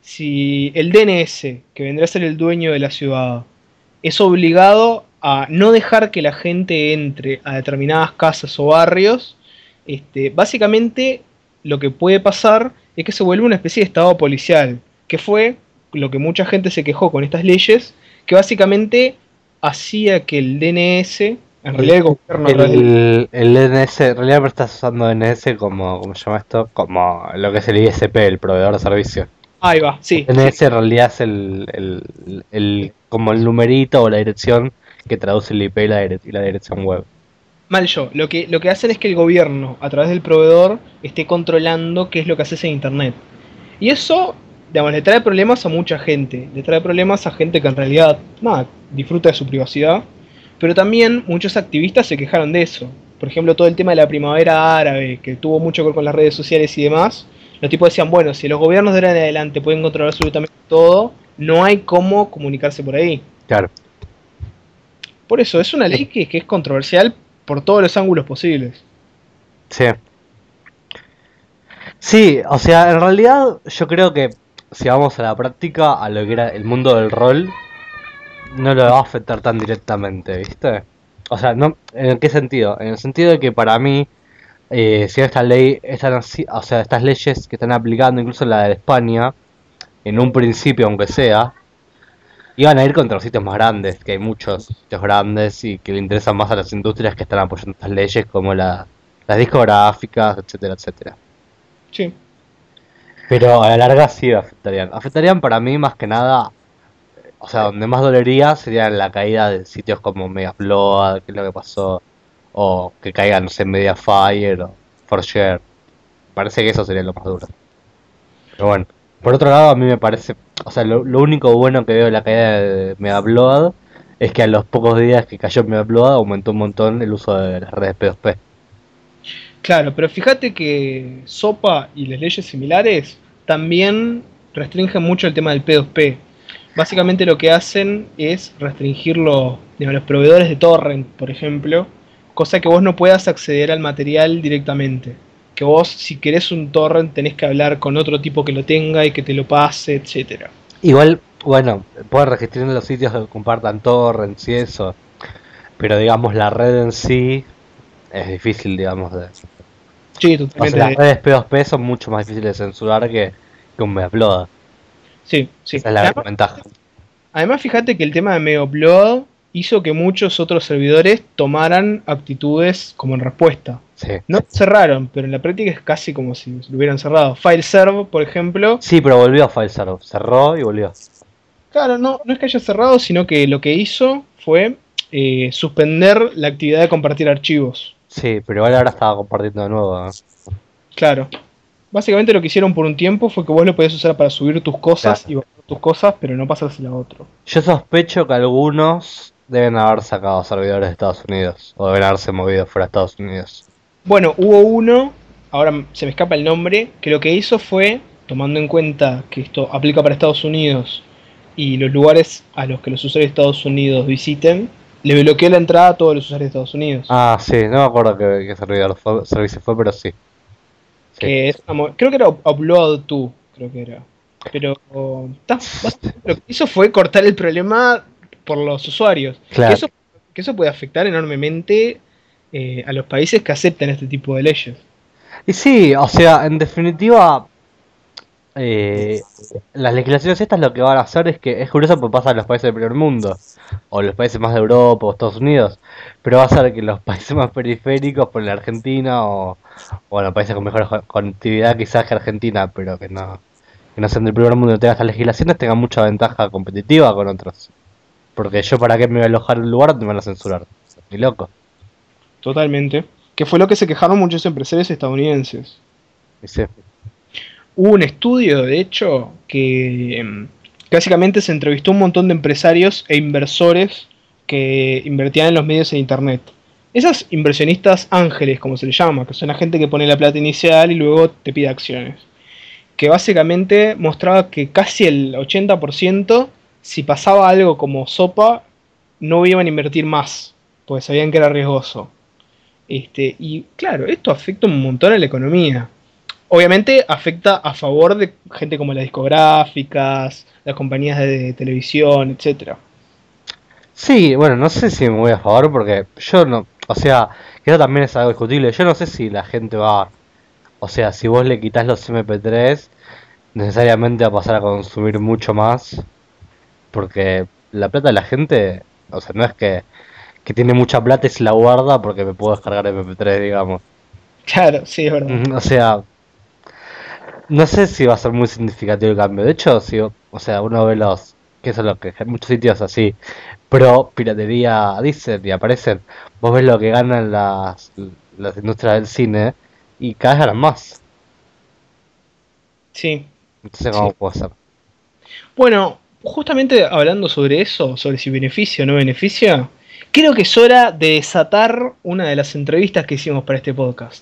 si el D N S, que vendrá a ser el dueño de la ciudad, es obligado a no dejar que la gente entre a determinadas casas o barrios, este, básicamente lo que puede pasar es que se vuelve una especie de estado policial, que fue lo que mucha gente se quejó con estas leyes, que básicamente hacía que el D N S, en realidad el gobierno... El, el D N S, en realidad estás usando D N S como, ¿cómo se llama esto? Como lo que es el I S P, el proveedor de servicio. Ahí va, sí. D N S sí. en realidad es el, el, el, como el numerito o la dirección que traduce el I P y la, dire- y la dirección web. Mal yo. Lo que, lo que hacen es que el gobierno, a través del proveedor, esté controlando qué es lo que haces en Internet. Y eso, digamos, le trae problemas a mucha gente. Le trae problemas a gente que en realidad, nada, disfruta de su privacidad. Pero también muchos activistas se quejaron de eso. Por ejemplo, todo el tema de la primavera árabe, que tuvo mucho que ver con las redes sociales y demás. Los tipos decían, bueno, si los gobiernos de ahora en adelante pueden controlar absolutamente todo, no hay cómo comunicarse por ahí. Claro. Por eso, es una ley que, que es controversial por todos los ángulos posibles. Sí. Sí, o sea, en realidad yo creo que si vamos a la práctica, a lo que era el mundo del rol, no lo va a afectar tan directamente, ¿viste? O sea, no, ¿en qué sentido? En el sentido de que para mí, eh, si esta ley, están así, o sea, estas leyes que están aplicando, incluso la de España, en un principio aunque sea, iban a ir contra los sitios más grandes, que hay muchos sitios grandes y que le interesan más a las industrias que están apoyando estas leyes, como la, las discográficas, etcétera, etcétera. Sí. Pero a la larga sí afectarían. Afectarían para mí más que nada, o sea, donde más dolería sería en la caída de sitios como Megaflood, que es lo que pasó, o que caigan, no sé, Mediafire o ForShare. Parece que eso sería lo más duro. Pero bueno, por otro lado a mí me parece, o sea, lo, lo único bueno que veo de la caída de Megaflood es que a los pocos días que cayó Megaflood aumentó un montón el uso de las redes P dos P. Claro, pero fíjate que SOPA y las leyes similares también restringen mucho el tema del P dos P. Básicamente lo que hacen es restringir los, digamos, los proveedores de torrent, por ejemplo, cosa que vos no puedas acceder al material directamente. Que vos, si querés un torrent, tenés que hablar con otro tipo que lo tenga y que te lo pase, etcétera. Igual, bueno, pueden registrar en los sitios que compartan torrents y eso, pero digamos la red en sí es difícil, digamos, de... Sí, O sea, totalmente. las redes P dos P son mucho más difíciles de censurar que, que un Megaupload. Sí, sí. Esa es la Además, gran ventaja. además, fíjate que el tema de Megaupload hizo que muchos otros servidores tomaran actitudes como en respuesta. Sí. No cerraron, pero en la práctica es casi como si lo hubieran cerrado. FileServe, por ejemplo, Sí, pero volvió a FileServe. Cerró y volvió. claro, no, no es que haya cerrado, sino que lo que hizo fue eh, suspender la actividad de compartir archivos. Sí, pero igual ahora estaba compartiendo de nuevo. ¿eh? Claro. Básicamente lo que hicieron por un tiempo fue que vos lo podías usar para subir tus cosas Claro. y bajar tus cosas, pero no pasársela a otro. Yo sospecho que algunos deben haber sacado servidores de Estados Unidos. O deben haberse movido fuera de Estados Unidos. Bueno, hubo uno, ahora se me escapa el nombre, que lo que hizo fue, tomando en cuenta que esto aplica para Estados Unidos y los lugares a los que los usuarios de Estados Unidos visiten, le bloqueó la entrada a todos los usuarios de Estados Unidos. Ah, sí, no me acuerdo qué, qué servidor fue, servicio fue, pero sí. Sí. Que es una mo- creo que era Upload dos, creo que era. Pero ta, básicamente lo que hizo fue cortar el problema por los usuarios. Claro. Que eso, que eso puede afectar enormemente eh, a los países que aceptan este tipo de leyes. Y sí, o sea, en definitiva, eh, las legislaciones estas lo que van a hacer es que es curioso porque pasa en los países del primer mundo, o los países más de Europa o Estados Unidos, pero va a hacer que los países más periféricos, por la Argentina o, o bueno, países con mejor jo- conectividad quizás que Argentina, pero que no, que no sean del primer mundo y no tengan estas legislaciones, tengan mucha ventaja competitiva con otros. Porque yo para qué me voy a alojar en un lugar donde me van a censurar. Ni loco. Totalmente. Que fue lo que se quejaron muchos empresarios estadounidenses. Y sí. Hubo un estudio, de hecho, que em, que básicamente se entrevistó a un montón de empresarios e inversores que invertían en los medios e internet. Esos inversionistas ángeles, como se les llama, que son la gente que pone la plata inicial y luego te pide acciones. Que básicamente mostraba que casi el ochenta por ciento, si pasaba algo como sopa, no iban a invertir más, porque sabían que era riesgoso. Este, y claro, esto afecta un montón a la economía. Obviamente afecta a favor de gente como las discográficas, las compañías de televisión, etcétera. Sí, bueno, no sé si me voy a favor porque yo no, o sea, que eso también es algo discutible. Yo no sé si la gente va, o sea, si vos le quitas los M P tres, necesariamente va a pasar a consumir mucho más, porque la plata de la gente, o sea, no es que, que tiene mucha plata y se la guarda porque me puedo descargar M P tres, digamos. Claro, sí, es verdad. Ujú. O sea, no sé si va a ser muy significativo el cambio. De hecho, si, o sea, uno ve los, que eso es lo que hay muchos sitios así, pro piratería dicen y aparecen, vos ves lo que ganan las, las industrias del cine y cada vez ganan más. Sí, Entonces, sí. ¿cómo puedo ser? Bueno, justamente hablando sobre eso, sobre si beneficia o no beneficia, creo que es hora de desatar una de las entrevistas que hicimos para este podcast.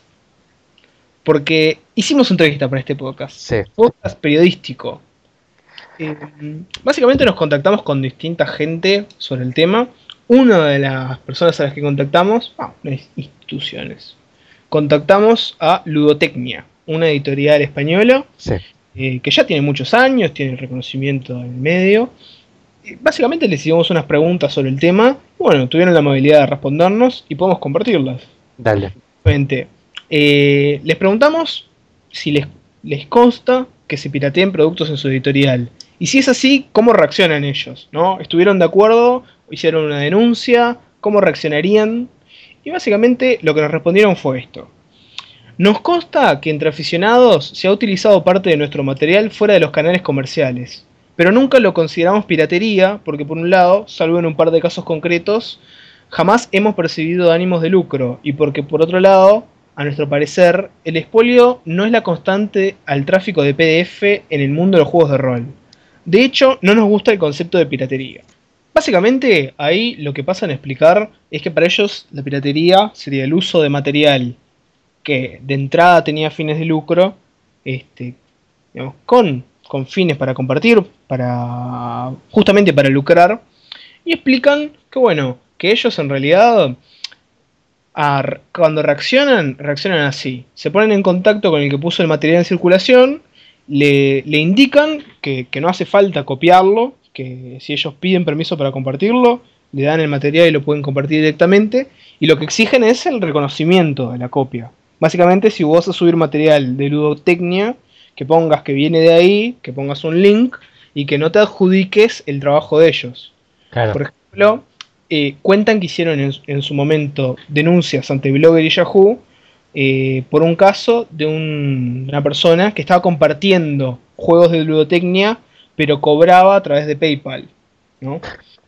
Porque hicimos entrevista para este podcast. Sí, Podcast periodístico. Eh, Básicamente nos contactamos con distinta gente sobre el tema. Una de las personas a las que contactamos, ah, no es instituciones, contactamos a Ludotecnia, una editorial española sí. eh, que ya tiene muchos años, tiene reconocimiento en el medio. Eh, Básicamente les hicimos unas preguntas sobre el tema. Bueno, tuvieron la amabilidad de respondernos y podemos compartirlas. Dale. Obviamente, eh, les preguntamos si les, les consta que se pirateen productos en su editorial. Y si es así, ¿cómo reaccionan ellos? ¿No? ¿Estuvieron de acuerdo? ¿Hicieron una denuncia? ¿Cómo reaccionarían? Y básicamente lo que nos respondieron fue esto. Nos consta que entre aficionados se ha utilizado parte de nuestro material fuera de los canales comerciales, pero nunca lo consideramos piratería porque por un lado, salvo en un par de casos concretos, jamás hemos percibido ánimos de lucro y porque por otro lado, a nuestro parecer, el expolio no es la constante al tráfico de P D F en el mundo de los juegos de rol. De hecho, no nos gusta el concepto de piratería. Básicamente, ahí lo que pasan a explicar es que para ellos la piratería sería el uso de material que de entrada tenía fines de lucro, este, digamos, con, con fines para compartir, para justamente para lucrar, y explican que bueno, que ellos en realidad a- cuando reaccionan, reaccionan así. Se ponen en contacto con el que puso el material en circulación, le, le indican que, que no hace falta copiarlo, que si ellos piden permiso para compartirlo, le dan el material y lo pueden compartir directamente, y lo que exigen es el reconocimiento de la copia. Básicamente, si vos vas a subir material de Ludotecnia, que pongas que viene de ahí, que pongas un link, y que no te adjudiques el trabajo de ellos. Claro. Por ejemplo, eh, cuentan que hicieron en, en su momento denuncias ante Blogger y Yahoo eh, por un caso de un- una persona que estaba compartiendo juegos de ludotecnia, pero cobraba a través de PayPal, ¿no?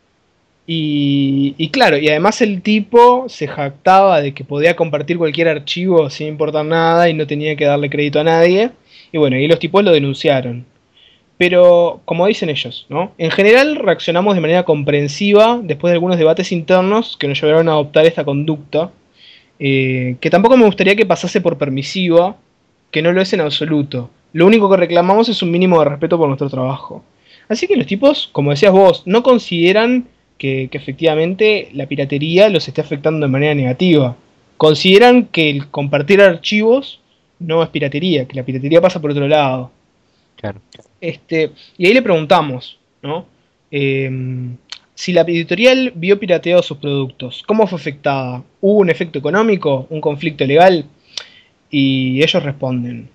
Y, y claro, y además el tipo se jactaba de que podía compartir cualquier archivo sin importar nada y no tenía que darle crédito a nadie. Y bueno, ahí los tipos lo denunciaron. Pero, como dicen ellos, ¿no? En general reaccionamos de manera comprensiva después de algunos debates internos que nos llevaron a adoptar esta conducta, eh, que tampoco me gustaría que pasase por permisiva, que no lo es en absoluto. Lo único que reclamamos es un mínimo de respeto por nuestro trabajo. Así que los tipos, como decías vos, no consideran que, que efectivamente la piratería los esté afectando de manera negativa. Consideran que el compartir archivos no es piratería, que la piratería pasa por otro lado. Claro. Este, y ahí le preguntamos, ¿no? Eh, si la editorial vio pirateados sus productos, ¿cómo fue afectada? ¿Hubo un efecto económico? ¿Un conflicto legal? Y ellos responden: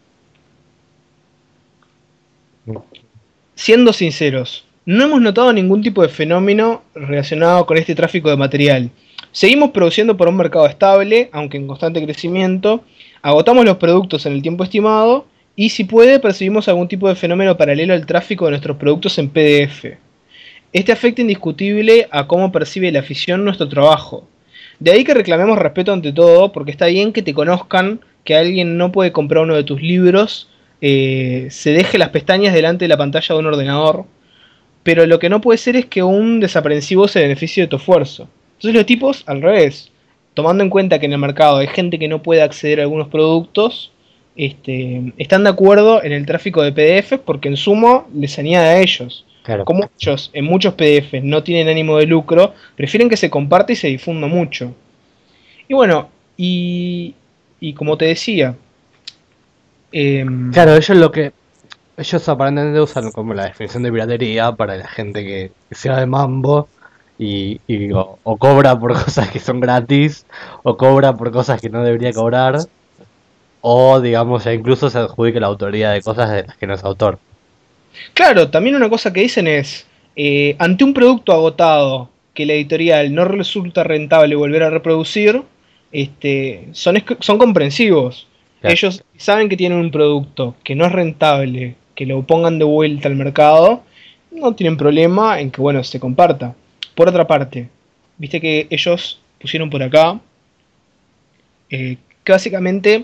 siendo sinceros, no hemos notado ningún tipo de fenómeno relacionado con este tráfico de material. Seguimos produciendo por un mercado estable, aunque en constante crecimiento, agotamos los productos en el tiempo estimado y, si puede, percibimos algún tipo de fenómeno paralelo al tráfico de nuestros productos en P D F. Este afecta indiscutible a cómo percibe la afición nuestro trabajo. De ahí que reclamemos respeto ante todo, porque está bien que te conozcan, que alguien no puede comprar uno de tus libros, eh, se deje las pestañas delante de la pantalla de un ordenador, pero lo que no puede ser es que un desaprensivo se beneficie de tu esfuerzo. Entonces los tipos, al revés, tomando en cuenta que en el mercado hay gente que no puede acceder a algunos productos, este, están de acuerdo en el tráfico de P D F porque en sumo les añade a ellos. Claro. Como ellos en muchos P D F no tienen ánimo de lucro, prefieren que se comparte y se difunda mucho. Y bueno, y, y como te decía, eh, Claro, ellos lo que. Ellos aparentemente usan como la definición de piratería para la gente que, que sea de mambo y, y o, o cobra por cosas que son gratis, o cobra por cosas que no debería cobrar, o digamos, ya incluso se adjudica la autoría de cosas de las que no es autor. claro, también una cosa que dicen es, eh, ante un producto agotado que la editorial no resulta rentable volver a reproducir, este, son, esc- son comprensivos. Claro. Ellos saben que tienen un producto que no es rentable, que lo pongan de vuelta al mercado, no tienen problema en que, bueno, se comparta. Por otra parte, viste que ellos pusieron por acá, eh, que básicamente,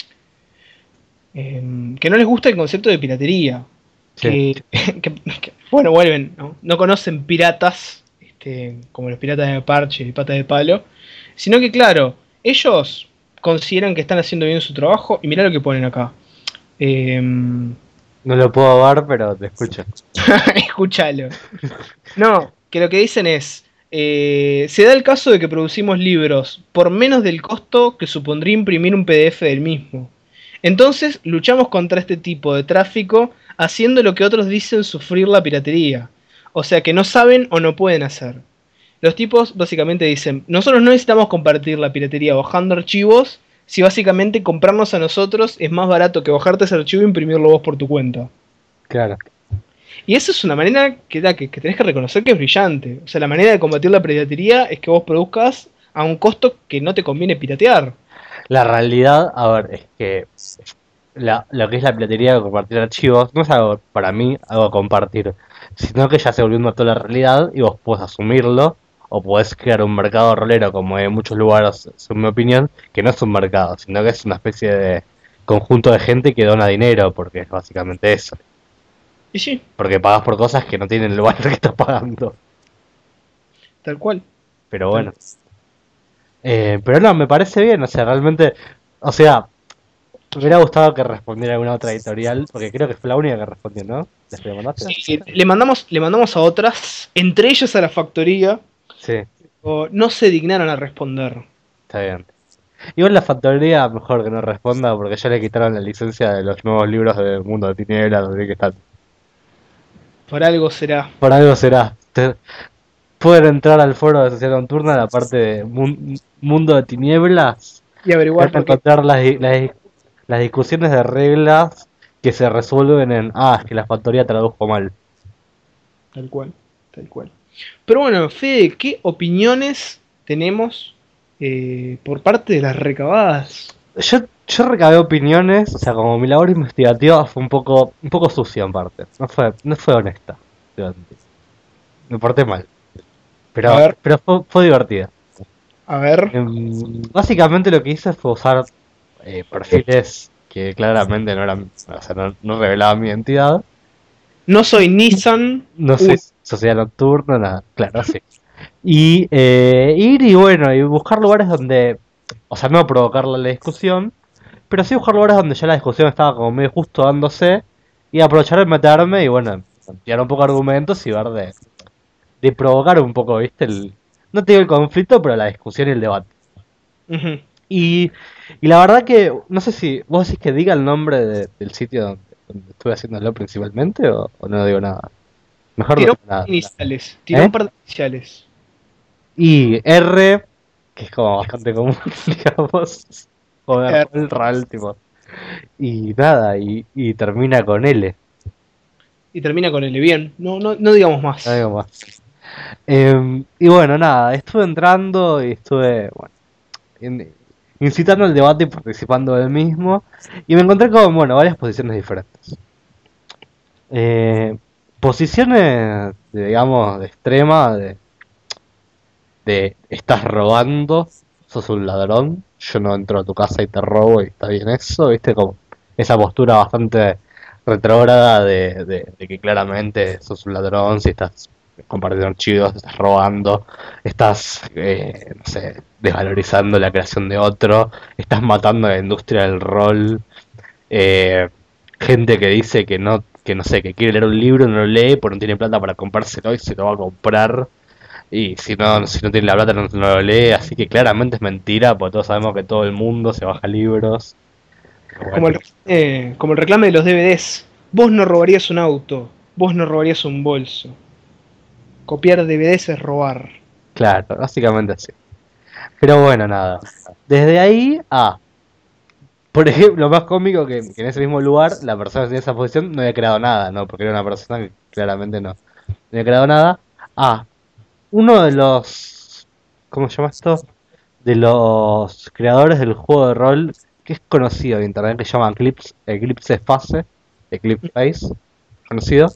eh, que no les gusta el concepto de piratería. Sí. Que, que- que, bueno, vuelven, ¿no? No conocen piratas, este, como los piratas de parche y pata de palo, sino que, claro, ellos consideran que están haciendo bien su trabajo y mirá lo que ponen acá. Em, No lo puedo ver, pero te escucho. Escúchalo. No, que lo que dicen es, eh, se da el caso de que producimos libros por menos del costo que supondría imprimir un P D F del mismo. Entonces luchamos contra este tipo de tráfico haciendo lo que otros dicen sufrir la piratería. O sea que no saben o no pueden hacer. Los tipos básicamente dicen, nosotros no necesitamos compartir la piratería bajando archivos, si básicamente comprarnos a nosotros es más barato que bajarte ese archivo e imprimirlo vos por tu cuenta. Claro. Y eso es una manera que, da, que, que tenés que reconocer que es brillante. O sea, la manera de combatir la piratería es que vos produzcas a un costo que no te conviene piratear. La realidad, a ver, es que la, lo que es la piratería de compartir archivos no es algo, para mí, algo a compartir, sino que ya se volvió una toda la realidad y vos podés asumirlo o podés crear un mercado rolero, como en muchos lugares, según mi opinión, que no es un mercado, sino que es una especie de conjunto de gente que dona dinero, porque es básicamente eso. Y sí, Porque pagás por cosas que no tienen el valor que estás pagando. tal cual. Pero bueno. Eh, pero no, me parece bien, o sea, realmente, o sea, me hubiera gustado que respondiera alguna otra editorial, porque creo que fue la única que respondió, ¿no? ¿Les que mandaste? Sí, le, mandamos, le mandamos a otras, entre ellas a la factoría, Sí, o no se dignaron a responder. está bien. Igual la factoría mejor que no responda, porque ya le quitaron la licencia de los nuevos libros de Mundo de Tinieblas, así que está. Por algo será. Por algo será. Te- pueden entrar al foro de Sociedad Nocturna, la parte de Mun- Mundo de Tinieblas, Y averiguar para por qué. encontrar las, di- las, di- las discusiones de reglas que se resuelven en, ah, es que la factoría tradujo mal. Tal cual, tal cual. Pero bueno, Fede, ¿qué opiniones tenemos eh, por parte de las recabadas? Yo, yo recabé opiniones, o sea, como mi labor investigativa fue un poco, un poco sucia en parte. No fue, no fue honesta. Me porté mal. Pero, A ver. pero fue, fue divertida. A ver, Em, básicamente lo que hice fue usar eh, perfiles que claramente no eran, o sea, no, no revelaban mi identidad. no soy Nissan. No sé, Uy, sociedad nocturna, nada, claro, sí. Y eh, ir y bueno, y buscar lugares donde, o sea, no provocar la discusión, pero sí buscar lugares donde ya la discusión estaba como medio justo dándose, y aprovechar de meterme y bueno, tirar un poco de argumentos y ver de, de provocar un poco, ¿viste? El, no te digo el conflicto, pero la discusión y el debate. ujú. Y, y la verdad que, no sé si vos decís que diga el nombre de- del sitio donde, donde estuve haciéndolo principalmente o, o no digo nada. Mejor Tiró no un que par nada. de iniciales. Tiró ¿Eh? un par de iniciales. Y R, que es como bastante común, digamos. Joder, R. el RAL, tipo. Y nada, y, y termina con L. Y termina con L. Bien. No, no, no digamos No digo más. más. Em, y bueno, nada, estuve entrando y estuve, bueno, in- incitando el debate y participando del mismo. Y me encontré con, bueno, varias posiciones diferentes. Eh, Posiciones, de, digamos, de extrema, de, de estás robando, sos un ladrón, yo no entro a tu casa y te robo y está bien eso, ¿viste? Como esa postura bastante retrógrada de, de, de que claramente sos un ladrón si estás compartiendo archivos, estás robando, estás, eh, no sé, desvalorizando la creación de otro, estás matando a la industria del rol, eh, gente que dice que no, que no sé, que quiere leer un libro, no lo lee porque no tiene plata para comprárselo y se lo va a comprar. Y si no, si no tiene la plata no, no lo lee, así que claramente es mentira, porque todos sabemos que todo el mundo se baja libros. Pero Como bueno, el, eh, como el reclame de los D V Ds. Vos no robarías un auto. Vos no robarías un bolso. Copiar D V Ds es robar. claro, básicamente así. Pero bueno, nada. Desde ahí a, por ejemplo, lo más cómico que, que en ese mismo lugar la persona que tenía esa posición no había creado nada, ¿no? Porque era una persona que claramente no, no había creado nada. A, uno de los, ¿cómo se llama esto? De los creadores del juego de rol que es conocido en internet, que se llama Eclipse, Eclipse Phase, Eclipse Phase, conocido,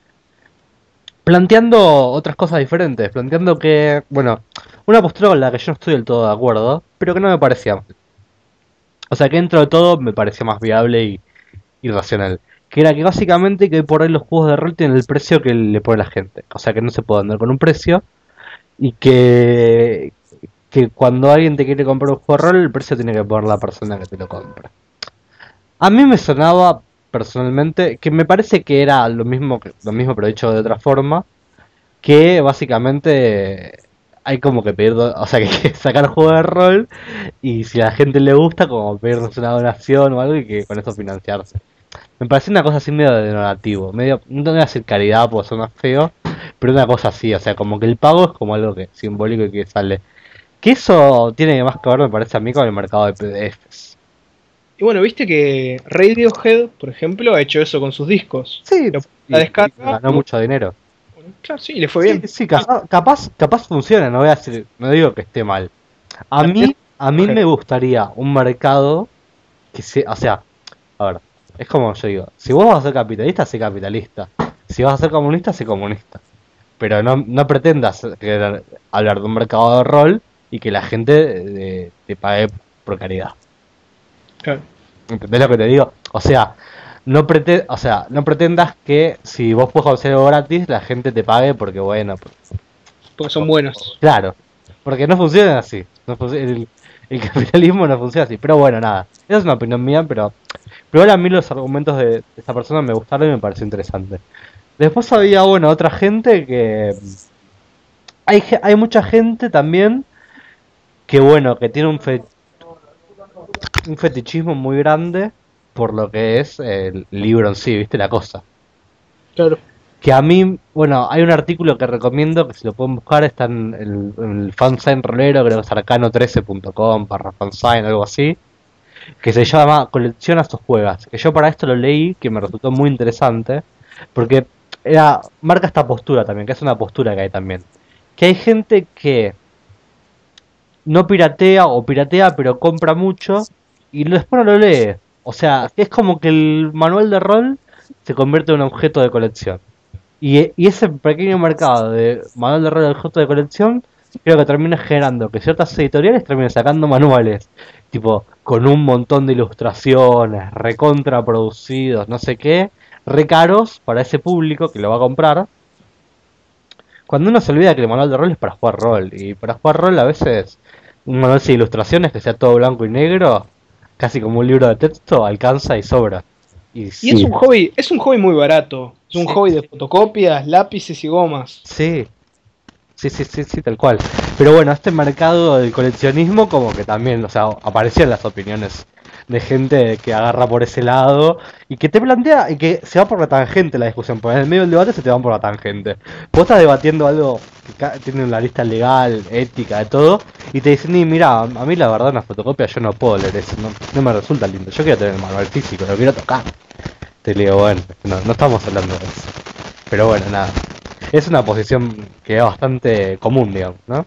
planteando otras cosas diferentes, planteando que, bueno, una postura con la que yo no estoy del todo de acuerdo, pero que no me parecía mal. O sea, que dentro de todo me parecía más viable y, y racional. Que era que básicamente que por ahí los juegos de rol tienen el precio que le pone la gente. O sea, que no se puede andar con un precio y que, que cuando alguien te quiere comprar un juego de rol, el precio tiene que poner la persona que te lo compra. A mí me sonaba personalmente que me parece que era lo mismo, que- lo mismo pero dicho de otra forma, que básicamente hay como que pedir, do- o sea, que hay que sacar juego de rol y si a la gente le gusta, como pedirnos una donación o algo y que con eso financiarse. Me parece una cosa así medio de donativo, medio, no voy a decir caridad porque suena feo, pero una cosa así, o sea, como que el pago es como algo que simbólico y que sale. Que eso tiene más que ver, me parece a mí, con el mercado de P D Fs. Y bueno, viste que Radiohead, por ejemplo, ha hecho eso con sus discos. Sí, Lo- La y, y descarga ganó y mucho dinero. bueno, claro, sí, le fue Sí, bien. sí, capaz, capaz, capaz funciona, no voy a decir, no digo que esté mal. A También mí, a mí me gustaría un mercado que se, o sea, a ver, es como yo digo, si vos vas a ser capitalista, sé capitalista. Si vas a ser comunista, sé comunista. Pero no, no pretendas querer hablar de un mercado de rol y que la gente eh, te pague por caridad. Claro. ¿Entendés lo que te digo? O sea, no prete- o sea, no pretendas que si vos puedes hacer algo gratis, la gente te pague porque bueno, por- Porque son buenos. claro, porque no funciona así. No func- el, el capitalismo no funciona así. Pero bueno, nada. Esa es una opinión mía, pero, pero ahora a mí los argumentos de, de esta persona me gustaron y me pareció interesante. Después había, bueno, otra gente que... Hay, ge- hay mucha gente también que, bueno, que tiene un, fe- un fetichismo muy grande por lo que es el libro en sí, ¿viste? La cosa. Claro. Que a mí, bueno, hay un artículo que recomiendo que si lo pueden buscar, está en el, en el fansign rolero, creo que es arcano trece punto com barra fansign, algo así, que se llama Colecciona tus juegas. Que yo para esto lo leí, que me resultó muy interesante, porque era, marca esta postura también, que es una postura que hay también. Que hay gente que no piratea o piratea pero compra mucho y después no lo lee. O sea, es como que el manual de rol se convierte en un objeto de colección. Y, y ese pequeño mercado de manual de rol de objeto de colección creo que termina generando que ciertas editoriales terminen sacando manuales tipo con un montón de ilustraciones, recontra producidos, no sé qué, re caros para ese público que lo va a comprar. Cuando uno se olvida que el manual de rol es para jugar rol, y para jugar rol a veces un manual de ilustraciones que sea todo blanco y negro, casi como un libro de texto, alcanza y sobra. Y Y es sí, un hobby, es un hobby muy barato. Es un sí, hobby de fotocopias, lápices y gomas. sí, sí, sí, sí, sí, tal cual. Pero bueno, este mercado del coleccionismo como que también, o sea, aparecían las opiniones de gente que agarra por ese lado y que te plantea y que se va por la tangente la discusión, porque en el medio del debate se te van por la tangente. Vos estás debatiendo algo que ca- tiene una lista legal, ética, de todo, y te dicen, y mira, a mí la verdad una fotocopia yo no puedo leer eso, no, no me resulta lindo, yo quiero tener el manual físico, lo quiero tocar. Te digo, bueno, no, no estamos hablando de eso. Pero bueno, nada. Es una posición que es bastante común, digamos, ¿no?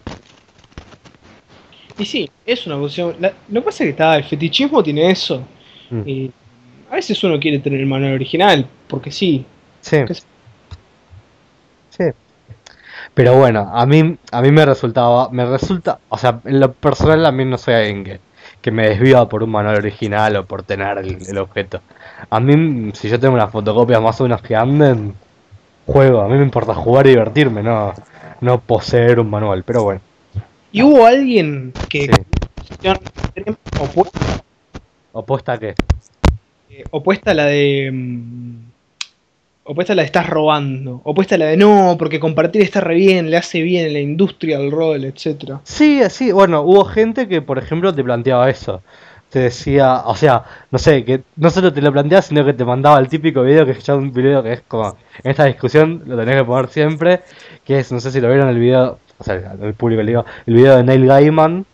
Y sí, es una posición. la- lo que pasa es que está, el fetichismo tiene eso. Mm. Y a veces uno quiere tener el manual original, porque sí. Sí, qué sé- sí. Pero bueno, a mí, a mí me resultaba, me resulta, o sea, en lo personal a mí no soy alguien que, que me desviva por un manual original o por tener el, el objeto. A mí, si yo tengo unas fotocopias más o menos que anden, juego. A mí me importa jugar y divertirme, no, no poseer un manual. Pero bueno, Y hubo alguien que sí. opuesta, ¿Opuesta a qué? opuesta a la de. mm, Opuesta a la de estás robando. Opuesta a la de no, porque compartir está re bien, le hace bien a la industria, al rol, etcétera. Sí, sí, bueno, hubo gente que, por ejemplo, te planteaba eso. Te decía, o sea, no sé, que no solo te lo planteaba, sino que te mandaba el típico video, que es ya un video que es como, en esta discusión lo tenés que poner siempre, que es, no sé si lo vieron el video, o sea, el público le digo, el video de Neil Gaiman,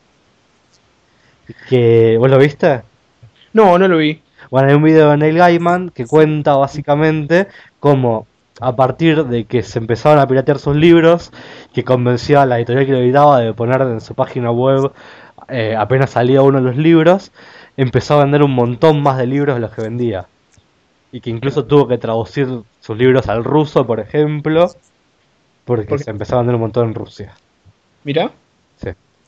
que, ¿vos lo viste? No, no lo vi. Bueno, hay un video de Neil Gaiman que cuenta básicamente cómo a partir de que se empezaron a piratear sus libros, que convenció a la editorial que lo editaba de poner en su página web eh, apenas salía uno de los libros, empezó a vender un montón más de libros de los que vendía. Y que incluso tuvo que traducir sus libros al ruso, por ejemplo, porque Porque, se empezó a vender un montón en Rusia. mirá, Sí.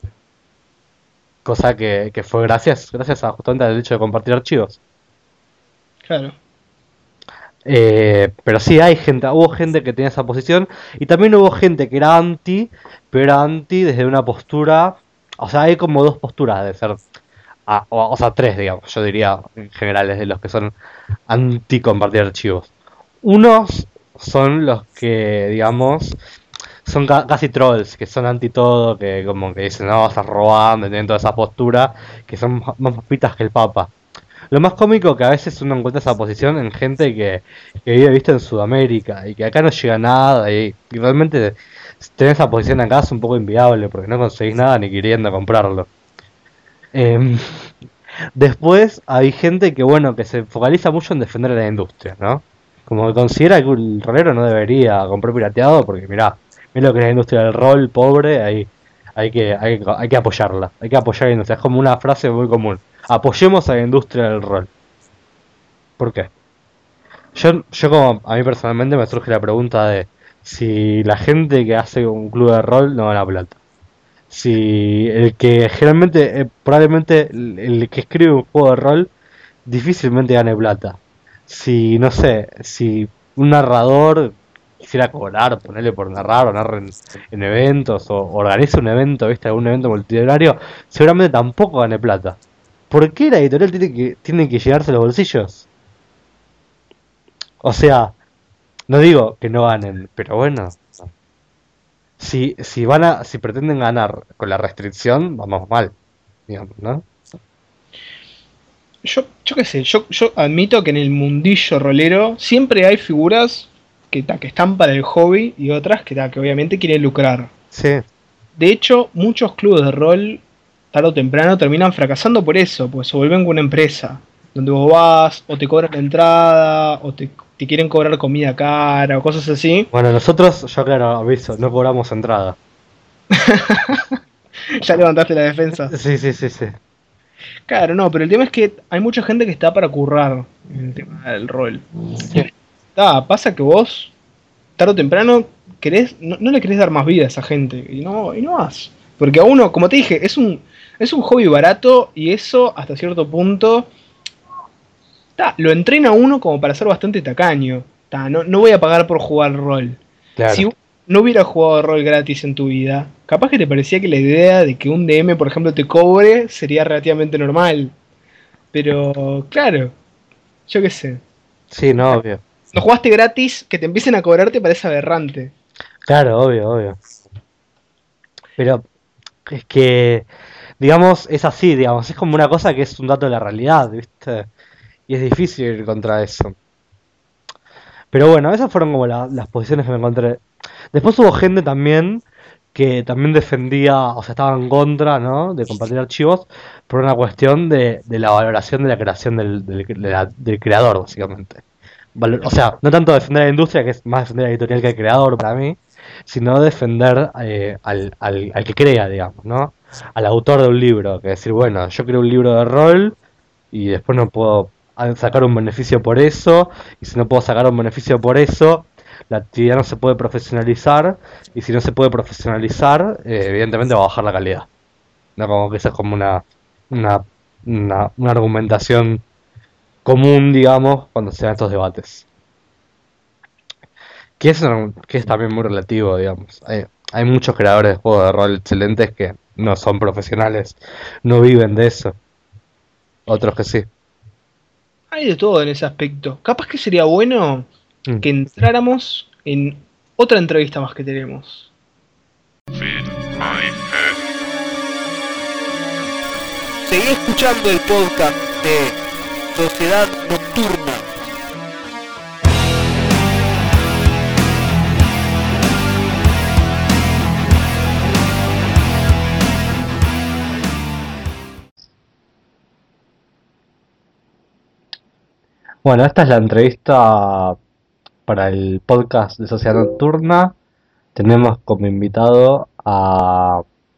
Cosa que, que fue gracias, gracias a justamente al hecho de compartir archivos. claro. Eh, pero sí, hay gente, hubo gente que tenía esa posición y también hubo gente que era anti, pero era anti desde una postura, o sea, hay como dos posturas de ser, ah, o, o sea, tres, digamos, yo diría en general, de los que son anti compartir archivos. Unos son los que, digamos, son ca- casi trolls, que son anti todo, que como que dicen, no, estás robando, tienen toda esa postura, que son más más papitas que el Papa. Lo más cómico que a veces uno encuentra esa posición en gente que, que vive, viste, en Sudamérica y que acá no llega nada y, y realmente tener esa posición acá es un poco inviable porque no conseguís nada ni queriendo comprarlo. Em, Después hay gente que, bueno, que se focaliza mucho en defender a la industria, ¿no? Como que considera que el rolero no debería comprar pirateado porque, mirá, mira lo que es la industria del rol, pobre, ahí hay que, hay, que- hay que apoyarla, hay que apoyar a la industria. Es como una frase muy común. Apoyemos a la industria del rol. ¿Por qué? Yo, yo como a mí personalmente me surge la pregunta de si la gente que hace un club de rol no gana plata. Si el que generalmente, eh, probablemente el, el que escribe un juego de rol difícilmente gane plata. Si, no sé, si un narrador quisiera cobrar, ponerle por narrar o narrar en, en eventos o organiza un evento, viste, algún evento multitudinario, seguramente tampoco gane plata. ¿Por qué la editorial tiene que, tiene que llenarse los bolsillos? O sea, no digo que no ganen, pero bueno, si, si van a, si pretenden ganar con la restricción, vamos mal, digamos, ¿no? Yo, yo qué sé, yo, yo admito que en el mundillo rolero siempre hay figuras que, ta, que están para el hobby y otras que, ta, que obviamente quieren lucrar. Sí, De hecho, muchos clubes de rol, tarde o temprano, terminan fracasando por eso, pues se vuelven una empresa, donde vos vas, o te cobran la entrada, o te, te quieren cobrar comida cara, o cosas así. bueno, nosotros, yo claro, aviso, no cobramos entrada. Ya levantaste la defensa. Sí, sí, sí, sí. Claro, no, pero el tema es que hay mucha gente que está para currar en el tema del rol. Sí. Ta, pasa que vos, tarde o temprano, querés, no, no le querés dar más vida a esa gente, y no, y no vas. Porque a uno, como te dije, es un, es un hobby barato y eso, hasta cierto punto, ta, lo entrena a uno como para ser bastante tacaño. Ta, no, no voy a pagar por jugar rol. Claro. Si no hubieras jugado rol gratis en tu vida, capaz que te parecía que la idea de que un D M, por ejemplo, te cobre sería relativamente normal. Pero, claro, yo qué sé. Sí, no, obvio. No jugaste gratis, que te empiecen a cobrar te parece aberrante. Claro, obvio, obvio. Pero es que, digamos, es así, digamos, es como una cosa que es un dato de la realidad, ¿viste? Y es difícil ir contra eso. Pero bueno, esas fueron como la- las posiciones que me encontré. Después hubo gente también que también defendía, o sea, estaba en contra, ¿no? De compartir archivos por una cuestión de, de la valoración de la creación del, del, de la- del creador, básicamente. Valor- o sea, no tanto defender a la industria, que es más defender a la editorial que al creador para mí, sino defender eh, al, al, al que crea, digamos, ¿no? Al autor de un libro, que decir, bueno, yo creo un libro de rol y después no puedo a- sacar un beneficio por eso, y si no puedo sacar un beneficio por eso, la actividad no se puede profesionalizar, y si no se puede profesionalizar, eh, evidentemente va a bajar la calidad. No, como que esa es como una, una, una, una argumentación común, digamos, cuando se dan estos debates. Que es, un- que es también muy relativo, digamos. Hay, hay muchos creadores de juegos de rol excelentes que no son profesionales, no viven de eso. Otros que sí. Hay de todo en ese aspecto. Capaz que sería bueno Mm. que entráramos en otra entrevista más que tenemos. Seguí escuchando el podcast de Sociedad Nocturna. Bueno, esta es la entrevista para el podcast de Sociedad Nocturna. Tenemos como invitado a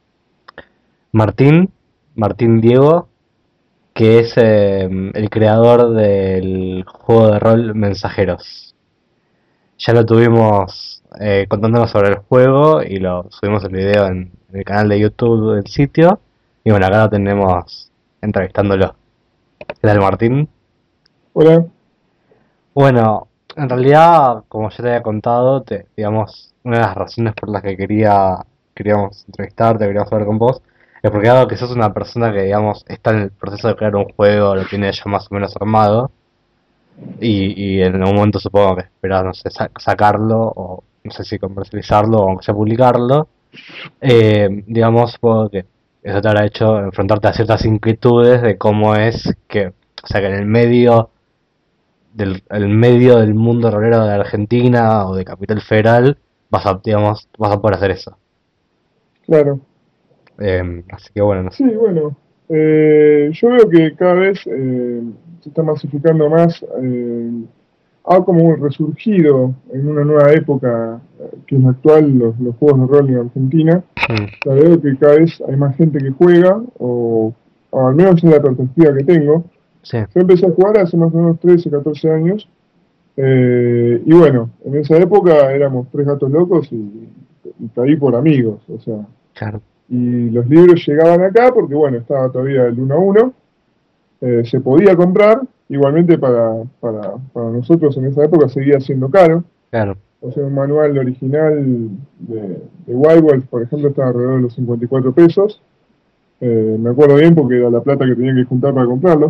Martín, Martín Diego, que es eh, el creador del juego de rol Mensajeros. Ya lo tuvimos eh, contándonos sobre el juego y lo subimos el video en, en el canal de YouTube del sitio. Y bueno, acá lo tenemos entrevistándolo. ¿Qué tal, Martín? Hola, Bueno, en realidad, como ya te había contado, te, digamos, una de las razones por las que quería, queríamos entrevistarte, queríamos hablar con vos, es porque dado que sos una persona que, digamos, está en el proceso de crear un juego, lo tiene ya más o menos armado, y, y en algún momento supongo que esperás, no sé, sa- sacarlo, o no sé si comercializarlo, o aunque sea publicarlo, eh, digamos, supongo que eso te habrá hecho enfrentarte a ciertas inquietudes de cómo es que, o sea, que en el medio del el medio del mundo rolero de Argentina o de Capital Federal, vas a, digamos, vas a poder hacer eso. claro. Eh, así que bueno, no sé. Sí, bueno, eh, yo veo que cada vez eh, se está masificando más, eh, ha como resurgido en una nueva época, eh, que es la actual, los, los juegos de rol en Argentina. Mm, Ya veo que cada vez hay más gente que juega, o, o al menos es la perspectiva que tengo. sí, Yo empecé a jugar hace más o menos trece, catorce años, eh, y bueno, en esa época éramos tres gatos locos y, y caí por amigos, o sea. claro, Y los libros llegaban acá porque, bueno, estaba todavía el uno a uno, eh, se podía comprar, igualmente para, para, para nosotros en esa época seguía siendo caro. claro. O sea, un manual original de, de Wild Wolf, por ejemplo, estaba alrededor de los cincuenta y cuatro pesos. Eh, me acuerdo bien porque era la plata que tenía que juntar para comprarlo.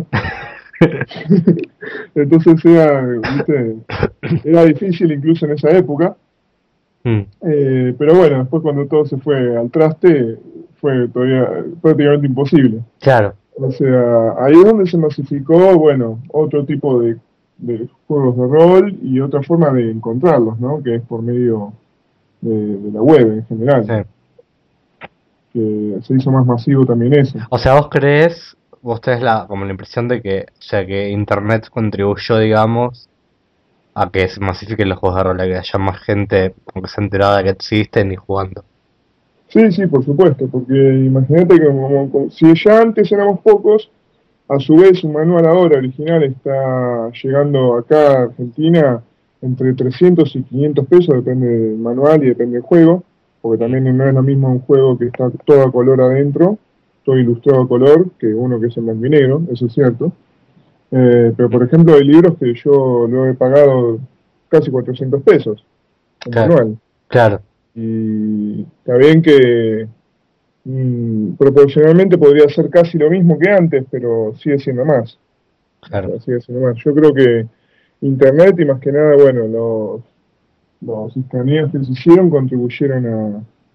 Entonces era, ¿viste? Era difícil incluso en esa época. Mm, Eh, pero bueno, después cuando todo se fue al traste, fue todavía prácticamente imposible. claro, O sea, ahí es donde se masificó, bueno, otro tipo de, de juegos de rol y otra forma de encontrarlos, ¿no? Que es por medio de, de la web en general, sí. que se hizo más masivo también eso. O sea, vos crees, vos tenés la, como la impresión de que, o sea, que Internet contribuyó, digamos, a que se masifiquen los juegos de rol, a que haya más gente como que se ha enterado de que existen y jugando. Sí, sí, por supuesto, porque imagínate que como, como- si ya antes éramos pocos, a su vez un manual ahora original está llegando acá a Argentina entre trescientos y quinientos pesos, depende del manual y depende del juego, porque también no es lo mismo un juego que está todo a color adentro, todo ilustrado a color, que uno que es en blanco y negro, eso es cierto. Eh, pero por ejemplo hay libros que yo lo he pagado casi cuatrocientos pesos, el Claro, manual. claro, Y está bien que mm, proporcionalmente podría ser casi lo mismo que antes, pero sigue siendo más. O claro. sea, sigue siendo más. Yo creo que Internet y más que nada, bueno, los, los escaneos que se hicieron contribuyeron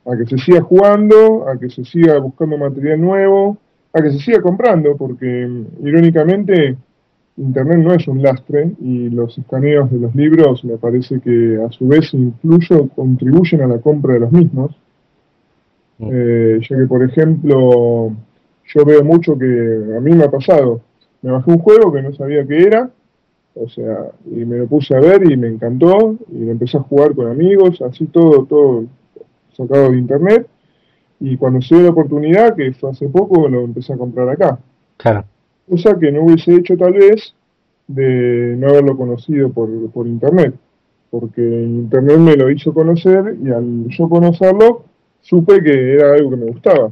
a que se siga jugando, a que se siga buscando material nuevo, a que se siga comprando, porque irónicamente Internet no es un lastre y los escaneos de los libros me parece que a su vez incluso contribuyen a la compra de los mismos. Mm. Eh, ya que, por ejemplo, yo veo mucho que a mí me ha pasado. Me bajé un juego que no sabía qué era, o sea, y me lo puse a ver y me encantó, y lo empecé a jugar con amigos, así todo, todo sacado de internet, y cuando se dio la oportunidad, que fue hace poco, lo empecé a comprar acá. Claro, Cosa que no hubiese hecho tal vez de no haberlo conocido por, por internet, porque internet me lo hizo conocer y al yo conocerlo, supe que era algo que me gustaba.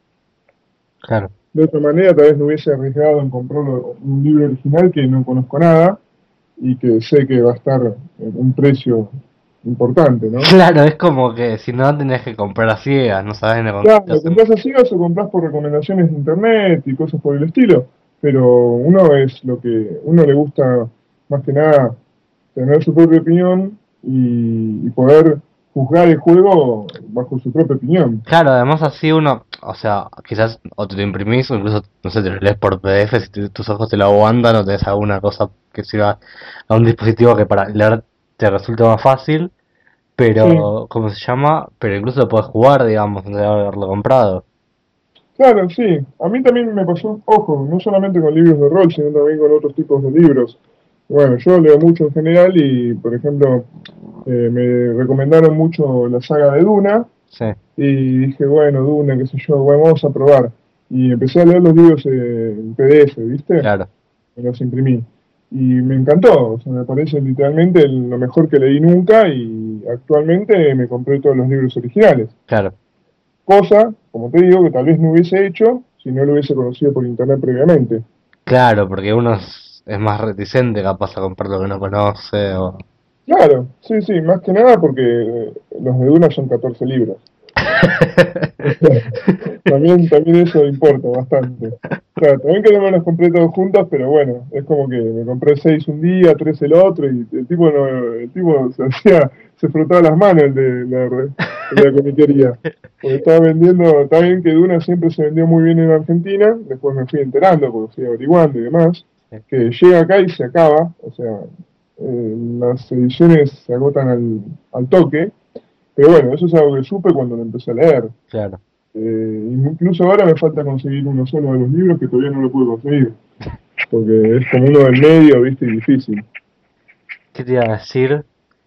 claro. De otra manera, tal vez no hubiese arriesgado en comprar un libro original que no conozco nada y que sé que va a estar en un precio importante, ¿no? Claro, es como que si no tenés que comprar a ciegas, no sabes ni con qué Claro, te lo hacen. compras así o compras por recomendaciones de internet y cosas por el estilo, pero uno es lo que uno le gusta más que nada tener su propia opinión y, y poder juzgar el juego bajo su propia opinión. Claro, además así uno, o sea, quizás o te lo imprimís o incluso, no sé, te lo lees por P D F, si te- tus ojos te lo aguantan o tenés alguna cosa que sirva a un dispositivo que para leer te resulta más fácil, Sí, pero, ¿cómo se llama? Pero incluso lo puedes jugar, digamos, antes de haberlo comprado. claro, sí. A mí también me pasó, ojo, no solamente con libros de rol, sino también con otros tipos de libros. Bueno, yo leo mucho en general y, por ejemplo, eh, me recomendaron mucho la saga de Duna Sí, y dije, bueno, Duna, qué sé yo, bueno, vamos a probar. Y empecé a leer los libros eh, en P D F, ¿viste? claro, Me los imprimí. Y me encantó, o sea, me parece literalmente el- lo mejor que leí nunca y actualmente me compré todos los libros originales. claro, Cosa, como te digo, que tal vez no hubiese hecho si no lo hubiese conocido por internet previamente. claro, porque uno es, es más reticente capaz a comprar lo que no conoce o... Claro, sí, sí, más que nada porque eh, los de Duna son catorce libros. También, también eso importa bastante. Claro, también que no me los compré todos juntos, pero bueno, es como que me compré seis un día, tres el otro, y el tipo no, el tipo se hacía, se frotaba las manos el de la, el de la comiquería. Porque estaba vendiendo, está bien que Duna siempre se vendió muy bien en Argentina, después me fui enterando, porque fui averiguando y demás, que llega acá y se acaba, o sea, eh, las ediciones se agotan al, al toque, pero bueno, eso es algo que supe cuando lo empecé a leer. Claro. Eh, incluso ahora me falta conseguir uno solo de los libros que todavía no lo puedo conseguir, porque es como uno del medio, viste, y difícil. ¿Qué te iba a decir?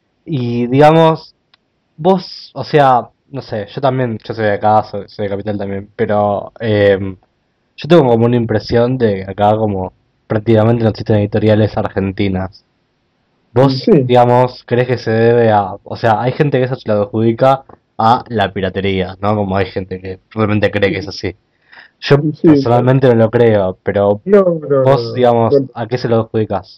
Y digamos, vos, o sea, no sé, yo también, yo soy de acá, soy, soy de Capital también, pero em, yo tengo como una impresión de que acá como prácticamente no existen editoriales argentinas. Y Vos, sí, digamos, crees que se debe a, o sea, hay gente que eso se lo adjudica a la piratería, ¿no? Como hay gente que realmente cree que es así. Yo y sí, no, personalmente no lo creo, pero no, no, no, vos, no. digamos, Bueno, ¿a qué se lo adjudicas?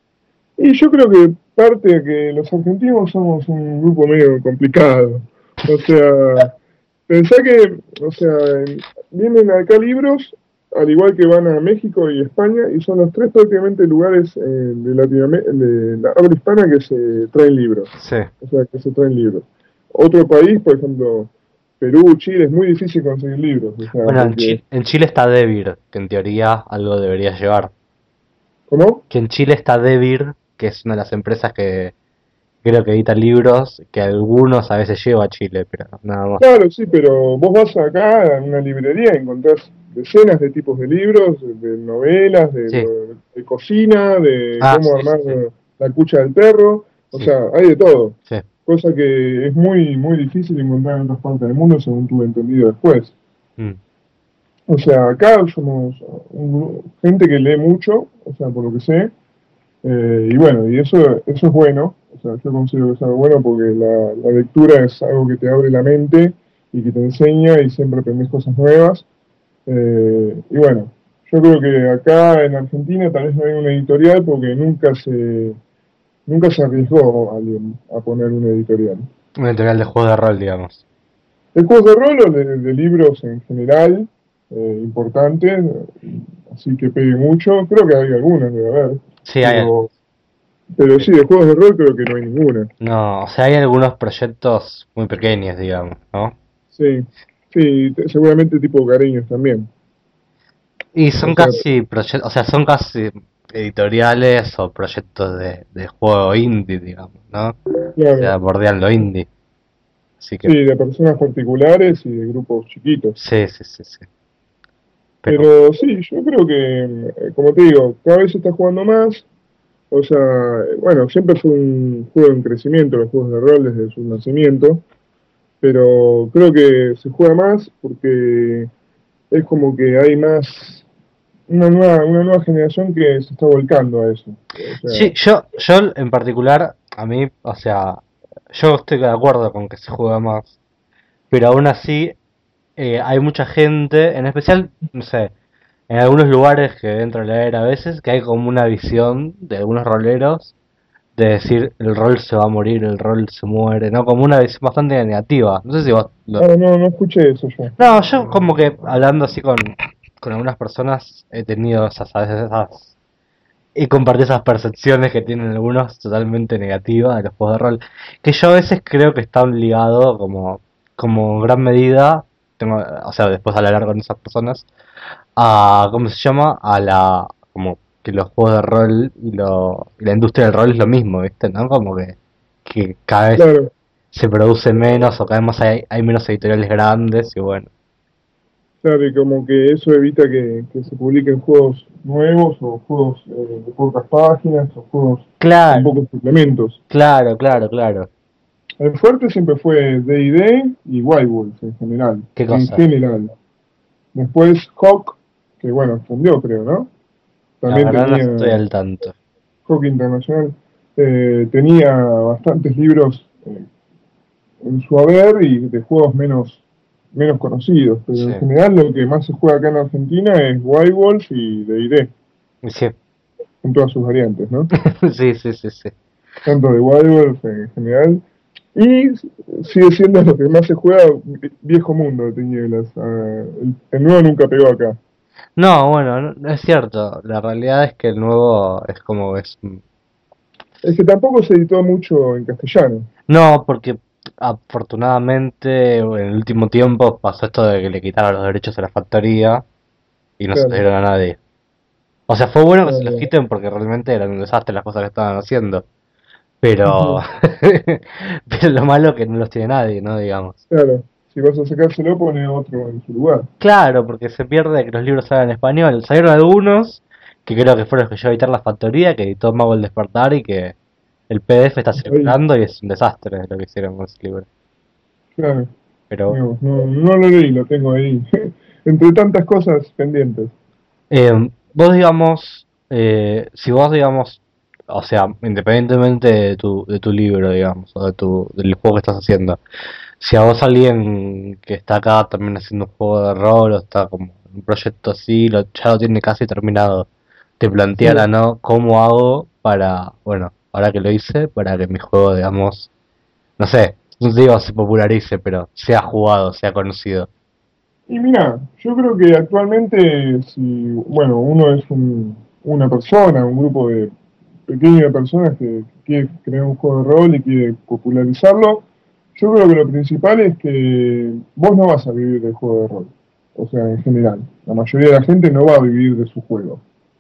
y yo creo que parte de que los argentinos somos un grupo medio complicado. O sea, pensá que, o sea, vienen acá libros, al igual que van a México y España, y son los tres prácticamente lugares eh, de Latinoamérica, de la habla hispana que se traen libros. Sí. O sea, que se traen libros. Otro país, por ejemplo, Perú, Chile, es muy difícil conseguir libros. O sea, Bueno, en porque, Chile, en Chile está Devir, que en teoría algo debería llevar. ¿cómo? Que en Chile está Devir, que es una de las empresas que creo que edita libros, que algunos a veces lleva a Chile, pero nada más. Claro, sí, pero vos vas acá a una librería y encontrás decenas de tipos de libros, de novelas, de, Sí. de cocina, de Ah, cómo sí, armar sí, sí. la cucha del perro, o Sí, sea, hay de todo, sí. cosa que es muy, muy difícil encontrar en otras partes del mundo, según tuve entendido después. Mm, O sea, acá somos un gru- gente que lee mucho, o sea, por lo que sé, eh, y bueno, y eso, eso es bueno, o sea, yo considero que es algo bueno porque la, la lectura es algo que te abre la mente y que te enseña y siempre aprendes cosas nuevas. Eh, y bueno, yo creo que acá en Argentina tal vez no hay una editorial porque nunca se, nunca se arriesgó alguien a poner una editorial. un editorial de juegos de rol, digamos. De juegos de rol o de, de libros en general, eh, importantes, así que pegue mucho, creo que hay algunas, debe haber, Sí, hay, pero, pero sí, de juegos de rol creo que no hay ninguna. no, o sea, hay algunos proyectos muy pequeños, digamos, ¿no? Sí, sí, te- seguramente tipo cariños también. Y O son sea, casi proyectos, o sea, son casi editoriales o proyectos de, de juego indie, digamos, ¿no? O sea, claro, bordean lo indie. Así que, sí, de personas particulares y de grupos chiquitos. sí, sí, sí, sí. Pero, Pero sí, yo creo que, eh, como te digo, cada vez se está jugando más. O sea, eh, bueno, siempre fue un juego en crecimiento, los juegos de rol desde su nacimiento, pero creo que se juega más porque es como que hay más, una nueva, una nueva generación que se está volcando a eso. O sí, sea, yo, yo en particular, a mí, o sea, yo estoy de acuerdo con que se juega más, pero aún así eh, hay mucha gente, en especial, no sé, en algunos lugares que entro a leer a veces, que hay como una visión de algunos roleros de decir el rol se va a morir, el rol se muere, ¿no? Como una visión bastante negativa. No sé si vos lo... ah, no, no escuché eso yo. No, yo como que hablando así con, con algunas personas he tenido esas, a veces esas... Y compartí esas percepciones que tienen algunos totalmente negativas de los juegos de rol. Que yo a veces creo que están ligados como, como en gran medida, tengo, o sea, después de hablar con esas personas, a, ¿cómo se llama? A la, como que los juegos de rol y, lo, y la industria del rol es lo mismo, ¿viste? ¿No? Como que, que cada vez Claro, se produce menos o cada vez más hay, hay menos editoriales grandes y bueno. claro, y como que eso evita que, que se publiquen juegos nuevos o juegos eh, de pocas páginas o juegos con Claro, pocos suplementos. claro, claro, claro. El fuerte siempre fue D y D y White Wolf en general, ¿Qué en cosa? general. Después Hawk, que bueno, fundió creo, ¿no? La También verdad no tenía, estoy al tanto. Hawk Internacional, eh, tenía bastantes libros eh, en su haber y de juegos menos, menos conocidos, pero Sí, en general lo que más se juega acá en Argentina es White Wolf y D y D, sí, en todas sus variantes, ¿no? sí, sí, sí, sí. Tanto de White Wolf en general. Y sigue siendo lo que más se juega, Viejo Mundo de Tinieblas. Ah, el, el nuevo nunca pegó acá. No, bueno, no, no es cierto. La realidad es que el nuevo es como es. Es que tampoco se editó mucho en castellano. No, porque afortunadamente en el último tiempo pasó esto de que le quitaron los derechos a la factoría y no se los Claro, dieron a nadie. O sea, fue bueno que se los claro. quiten porque realmente eran un desastre las cosas que estaban haciendo. Pero, Ujú, pero lo malo es que no los tiene nadie, ¿no? Digamos. claro. Si vas a sacárselo, pone otro en su lugar. Claro, porque se pierde que los libros salgan en español. Salieron algunos, que creo que fueron los que yo editar la factoría, que editó Mago el Despertar y que el P D F está Ahí, circulando y es un desastre lo que hicieron con ese libro. claro. Pero No, no, no lo leí, lo tengo ahí. Entre tantas cosas pendientes. Eh, vos digamos, eh, si vos digamos, o sea, independientemente de tu, de tu libro, digamos, o de tu, del juego que estás haciendo, si a vos alguien que está acá también haciendo un juego de rol o está como en un proyecto así, lo, ya lo tiene casi terminado, te planteara, Sí. ¿no? ¿Cómo hago para, bueno, ahora que lo hice, para que mi juego, digamos, no sé, no digo se popularice, pero sea jugado, sea conocido? Y mira, yo creo que actualmente, si, bueno, uno es un- una persona, un grupo de pequeño de personas que quiere crear un juego de rol y quiere popularizarlo, yo creo que lo principal es que vos no vas a vivir del juego de rol. O sea, en general, la mayoría de la gente no va a vivir de su juego.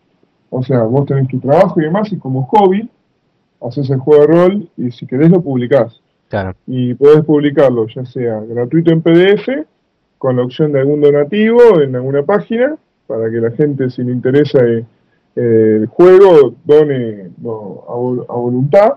O sea, vos tenés tu trabajo y demás, y como hobby, haces el juego de rol y si querés lo publicás Claro, y podés publicarlo ya sea gratuito en P D F, con la opción de algún donativo en alguna página, para que la gente, si le interesa eh, eh, el juego, done no, a, vol- a voluntad,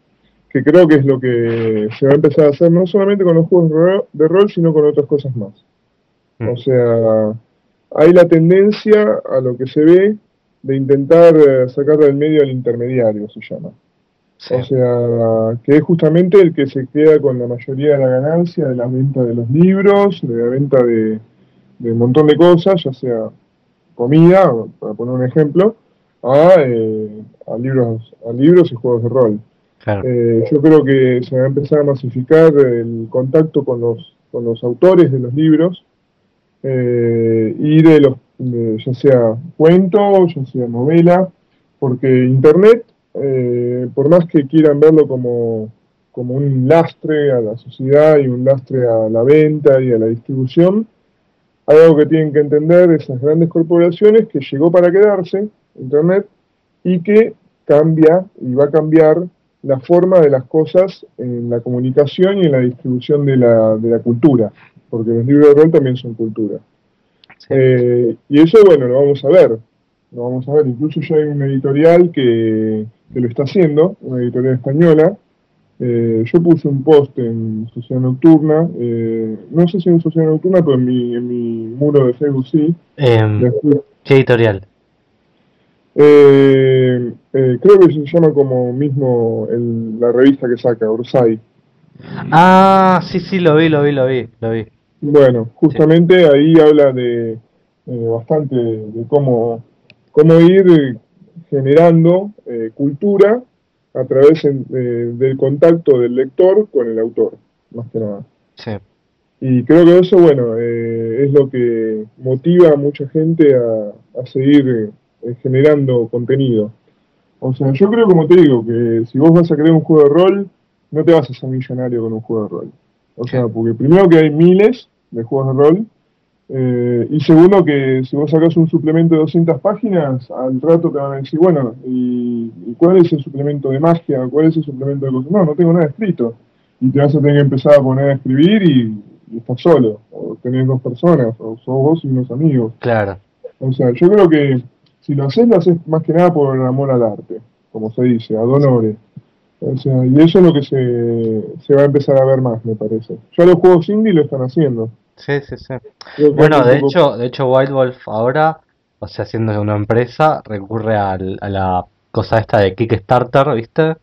que creo que es lo que se va a empezar a hacer no solamente con los juegos de rol, de rol, sino con otras cosas más. mm, O sea, hay la tendencia a lo que se ve de intentar eh, sacar del medio al intermediario, se llama. sí, O sea, que es justamente el que se queda con la mayoría de la ganancia de la venta de los libros, de la venta de, de un montón de cosas, ya sea comida, para poner un ejemplo, a, eh, a libros, a libros y juegos de rol. claro, Eh, yo creo que se va a empezar a masificar el contacto con los, con los autores de los libros eh, y de los, de, ya sea cuento, ya sea novela, porque Internet, eh, por más que quieran verlo como, como un lastre a la sociedad y un lastre a la venta y a la distribución. Hay algo que tienen que entender esas grandes corporaciones, que llegó para quedarse, Internet, y que cambia y va a cambiar la forma de las cosas en la comunicación y en la distribución de la, de la cultura, porque los libros de rol también son cultura. Sí. Eh, y eso, bueno, lo vamos a ver, lo vamos a ver, incluso ya hay una editorial que, que lo está haciendo, una editorial española. Eh, yo puse un post en Sociedad Nocturna, eh, no sé si en Sociedad Nocturna, pero en mi, en mi muro de Facebook sí. Em, Después, ¿Qué editorial? eh, eh, creo que se llama como mismo el- la revista que saca, Orsay. Ah, sí, sí, lo vi, lo vi, lo vi, lo vi. Bueno, Sí. justamente ahí habla de eh, bastante de cómo, cómo ir eh, generando eh, cultura a través en- eh, del contacto del lector con el autor, más que nada. Sí. Y creo que eso, bueno, eh, es lo que motiva a mucha gente a, a seguir eh, generando contenido. O sea, yo creo, como te digo, que si vos vas a crear un juego de rol, no te vas a hacer millonario con un juego de rol. O sea, porque primero que hay miles de juegos de rol, eh, y segundo que si vos sacás un suplemento de doscientas páginas, al rato te van a decir, bueno, ¿y, y cuál es el suplemento de magia? ¿Cuál es el suplemento de cosas? No, no tengo nada escrito. Y te vas a tener que empezar a poner a escribir y, y estás solo, o tenés dos personas, o sos vos y unos amigos. Claro. O sea, yo creo que si lo haces, lo haces más que nada por amor al arte, como se dice, ad honore. O sea, y eso es lo que se, se va a empezar a ver más, me parece. Ya los juegos indie lo están haciendo. Sí, sí, sí. Creo que Bueno, anda de un poco... hecho, de hecho White Wolf ahora, o sea, siendo una empresa, recurre al- a la cosa esta de Kickstarter, ¿viste?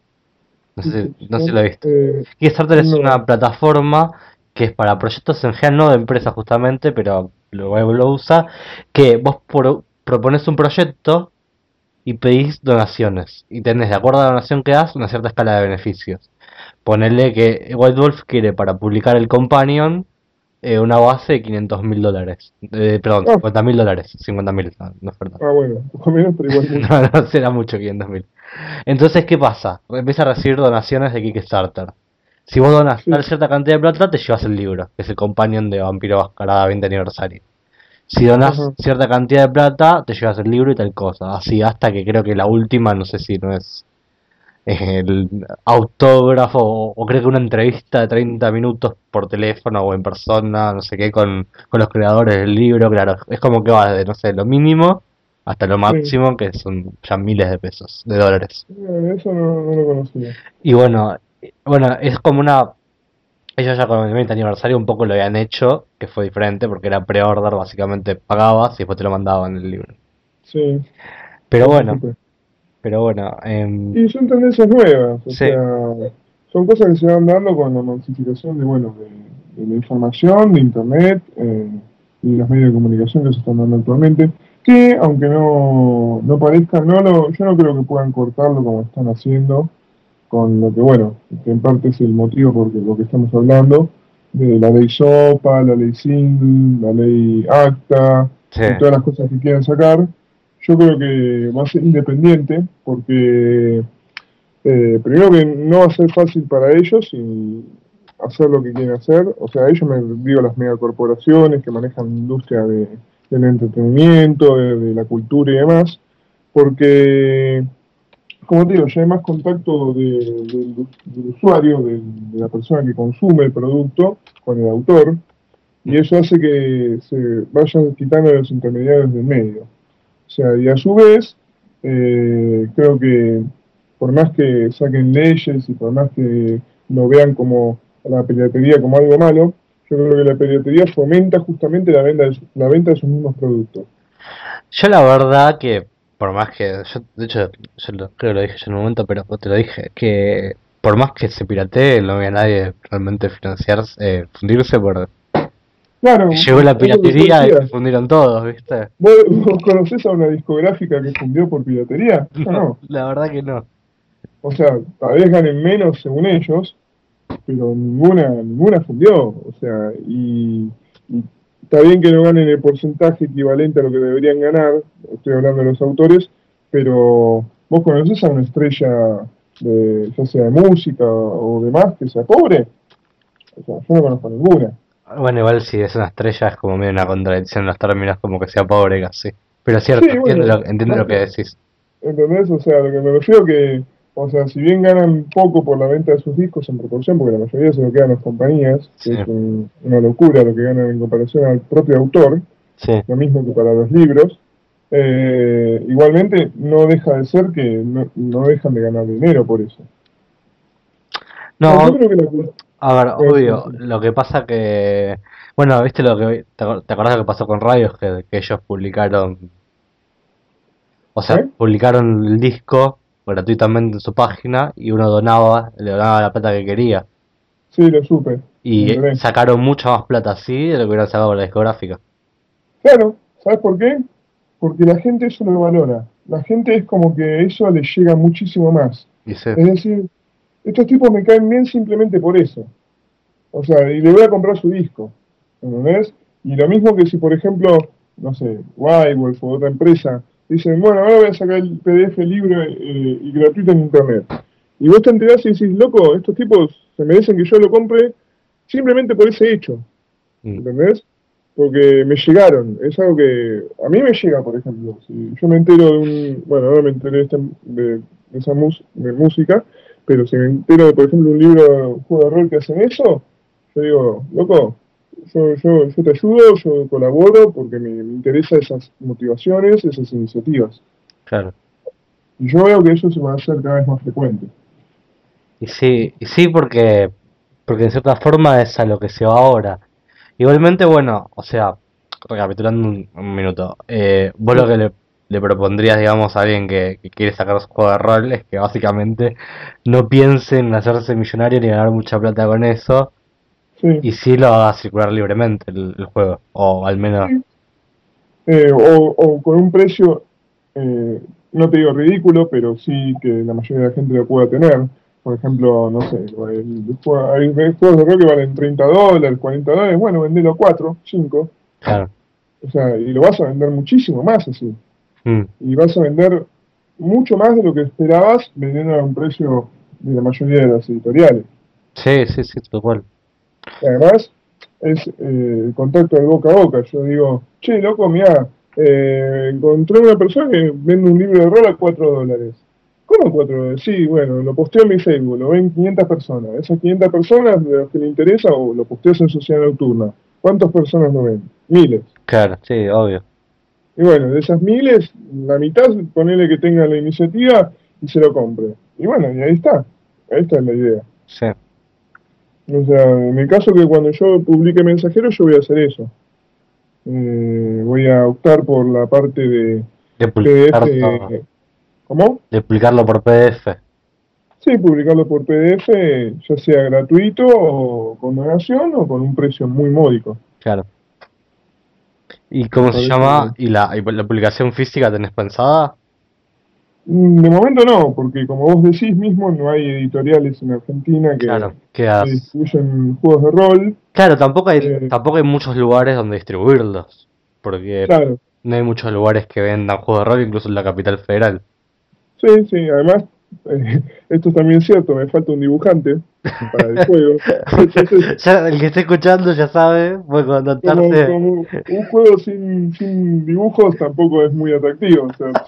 No sé, si- no sé si lo viste. Eh, Kickstarter es no, una plataforma que es para proyectos en general, no de empresas justamente, pero lo, lo usa, que vos pro- propones un proyecto y pedís donaciones. Y tenés, de acuerdo a la donación que das, una cierta escala de beneficios. Ponele que White Wolf quiere para publicar el Companion eh, una base de quinientos mil dólares. Eh, perdón, ah, cincuenta mil dólares. cincuenta mil, no, no es verdad. ah, bueno, más o menos, pero igual mucho. No, no, será mucho quinientos mil. Entonces, ¿qué pasa? Empieza a recibir donaciones de Kickstarter. Si vos donas tal Sí, cierta cantidad de plata, te llevas el libro, que es el Companion de Vampiro Mascarada veinte aniversario. Si donás ajá. cierta cantidad de plata, te llevas el libro y tal cosa. Así hasta que creo que la última, no sé si no es eh, el autógrafo o, o creo que una entrevista de treinta minutos por teléfono o en persona, no sé qué, con, con los creadores del libro. Claro, es como que va desde, no sé, lo mínimo hasta lo Sí, máximo, que son ya miles de pesos, de dólares. eh, eso no, no lo conocía. Y bueno, eh, bueno, es como una... Ellos ya con el veinte aniversario un poco lo habían hecho, que fue diferente porque era pre-order, básicamente pagabas y después te lo mandaban el libro. Sí, Pero eso bueno, supe. pero bueno, em, Y son tendencias nuevas, o sí, sea, son cosas que se van dando con la masificación de, bueno, de, de la información, de Internet eh, y los medios de comunicación que se están dando actualmente, que aunque no, no parezca, no lo, yo no creo que puedan cortarlo como están haciendo, con lo que, bueno, que en parte es el motivo por lo que estamos hablando, de la ley SOPA, la ley SINDL, la ley ACTA sí. y todas las cosas que quieren sacar. Yo creo que va a ser independiente porque eh, primero que no va a ser fácil para ellos y hacer lo que quieren hacer. O sea, ellos me digo las megacorporaciones que manejan la industria de, del entretenimiento, de, de la cultura y demás, porque como te digo, ya hay más contacto de- del, del usuario, del- de la persona que consume el producto con el autor, y eso hace que se vayan quitando los intermediarios del medio. O sea, y a su vez, eh, creo que por más que saquen leyes y por más que lo vean como la piratería como algo malo, yo creo que la piratería fomenta justamente la venta de, su- la venta de sus mismos productos. Yo la verdad que, por más que, yo, de hecho, yo lo- creo que lo dije yo en un momento, pero te lo dije, que por más que se piratee, no había nadie realmente financiarse, eh, fundirse por... Claro, Llegó la es lo que yo piratería y se decía. fundieron todos, ¿viste? ¿Vos, vos conocés a una discográfica que fundió por piratería? Yo No, no. la verdad que no. O sea, tal vez ganen menos según ellos, pero ninguna, ninguna fundió. O sea, y, y está bien que no ganen el porcentaje equivalente a lo que deberían ganar, estoy hablando de los autores, pero vos conocés a una estrella de, ya sea de música o demás, que sea pobre. O sea, yo no conozco ninguna. Bueno, igual si es una estrella es como medio una contradicción en los términos, como que sea pobre casi. Pero es cierto, Sí, entiendo bueno, lo, entiendo lo más que que, decís. ¿entendés? O sea, lo que me refiero que, o sea, si bien ganan poco por la venta de sus discos en proporción, porque la mayoría se lo quedan las compañías, Sí, que es un- una locura lo que ganan en comparación al propio autor, sí. lo mismo que para los libros, eh, igualmente no deja de ser que no, no dejan de ganar dinero por eso. O sea, yo No, creo que la... cu- a ver, eh, sí, obvio, sí. lo que pasa que... Bueno, viste lo que... ¿Te, acor- te acordás lo que pasó con Rayos? Que, que ellos publicaron... O sea, ¿Eh? publicaron el disco gratuitamente en su página y uno donaba, le donaba la plata que quería. Sí, lo supe, me Y enteré. sacaron mucha más plata así de lo que hubieran sacado con la discográfica. Claro, ¿sabes por qué? Porque la gente eso lo valora. La gente es como que eso le llega muchísimo más. Y sí, Es decir, estos tipos me caen bien simplemente por eso. O sea, y le voy a comprar su disco. ¿Entendés? Y lo mismo que si, por ejemplo, no sé, Wildwolf o otra empresa dicen, bueno, ahora voy a sacar el P D F libre eh, y gratuito en internet. Y vos te enterás y decís, loco, estos tipos se merecen que yo lo compre simplemente por ese hecho. mm, ¿Entendés? Porque me llegaron, es algo que a mí me llega, por ejemplo. Si yo me entero de un, bueno, ahora me enteré de, esta- de- de esa mus- de música, pero si me entero de, por ejemplo, un libro de juego de rol que hacen eso, yo digo, loco, yo, yo, yo te ayudo, yo colaboro porque me, me interesa esas motivaciones, esas iniciativas. claro. Y yo veo que eso se va a hacer cada vez más frecuente. Y sí, y sí porque, porque en cierta forma es a lo que se va ahora. Igualmente, bueno, o sea, recapitulando un, un minuto, eh, vos lo Sí, que le, le propondrías, digamos, a alguien que, que quiere sacar su juego de rol es que básicamente no piense en hacerse millonario ni ganar mucha plata con eso, sí, y sí lo haga circular libremente el, el juego, o al menos, sí. Eh, o, o con un precio, eh, no te digo ridículo, pero sí que la mayoría de la gente lo pueda tener. Por ejemplo, no sé, el- el jue- hay juegos de rol que valen treinta dólares, cuarenta dólares, bueno, vendelo a cuatro, cinco, claro, o sea, y lo vas a vender muchísimo más así. mm, Y vas a vender mucho más de lo que esperabas vendiendo a un precio de la mayoría de las editoriales. sí, sí, sí, tal cual, Y además, es eh, el contacto de boca a boca. Yo digo, che, loco, mirá, eh, encontré una persona que vende un libro de rol a cuatro dólares. ¿Cómo cuatro dólares? Sí, bueno, lo posteo en mi Facebook, lo ven quinientas personas. Esas quinientas personas, de los que le interesa, o lo posteas en Sociedad Nocturna. ¿Cuántas personas lo ven? Miles. claro, sí, obvio, Y bueno, de esas miles, la mitad, ponele que tenga la iniciativa y se lo compre. Y bueno, y ahí está. Ahí está la idea. sí, O sea, en el caso que cuando yo publique Mensajero, yo voy a hacer eso. Eh, voy a optar por la parte de de P D F. publicarlo, eh, ¿Cómo? de publicarlo por P D F, Sí, publicarlo por P D F, ya sea gratuito o con donación o con un precio muy módico. claro. ¿Y Me cómo se parece llama? que... ¿Y la, y la publicación física tenés pensada? Mm, De momento no, porque como vos decís mismo, no hay editoriales en Argentina que, Claro, que quedas. distribuyen juegos de rol. Claro, tampoco hay, Eh, tampoco hay muchos lugares donde distribuirlos, porque claro, no hay muchos lugares que vendan juegos de rol, incluso en la capital federal. sí, sí, además, eh, esto es también cierto, me falta un dibujante para el juego. Entonces, Ya el que esté escuchando ya sabe, puede como, contactarse, como un juego sin, sin dibujos tampoco es muy atractivo. O sea,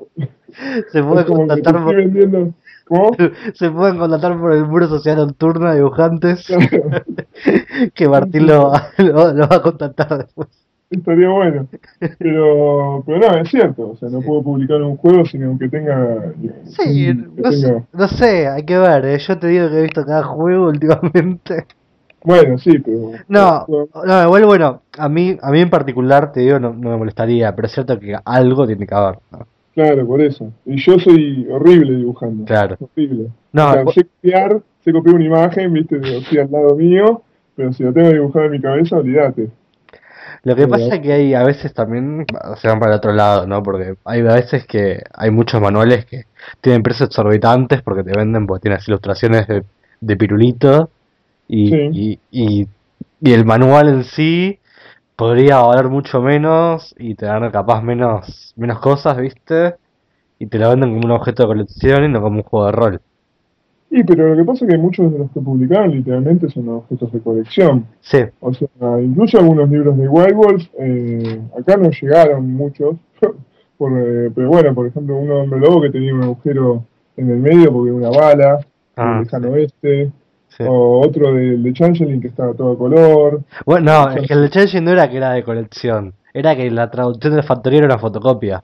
se es puede como que te contactar estoy por, vendiendo. ¿Cómo? se pueden contactar por el Muro Social Nocturno de Dibujantes, que Sí, Martín sí, lo, va- lo, lo va a contactar después. estaría bueno. Pero, pero no, es cierto. O sea, no Sí. puedo publicar un juego sin aunque tenga. Sí, Sin que no sé, tenga. no sé, hay que ver, ¿eh? Yo te digo que he visto cada juego últimamente. Bueno, sí, pero. No, no, igual bueno, a mí, a mí en particular te digo no, no me molestaría, pero es cierto que algo tiene que haber, ¿no? Claro, por eso. Y yo soy horrible dibujando. Claro. Horrible. O No, sea, igual- sé copiar, sé copiar una imagen, viste, así al lado mío, pero si lo tengo dibujado en mi cabeza, olvídate. lo que pasa es Olvídate. que hay a veces también se van para el otro lado, ¿no? Porque hay a veces que hay muchos manuales que tienen precios exorbitantes porque te venden, porque tienes ilustraciones de, de pirulito y, Sí, y, y, y el manual en sí podría valer mucho menos y te dan capaz menos, menos cosas, ¿viste? Y te lo venden como un objeto de colección y no como un juego de rol. Y pero lo que pasa es que muchos de los que publicaron literalmente son objetos de colección. Sí, O sea, incluso algunos libros de White Wolf, eh, acá no llegaron muchos, por, eh, pero bueno, por ejemplo, un hombre lobo que tenía un agujero en el medio porque era una bala, del ah, sí, lejano oeste, sí. o otro del de Changeling que estaba todo a color. Bueno, O no, sea, es que el de Chelsea no era que era de colección, era que la traducción del factoría era una fotocopia.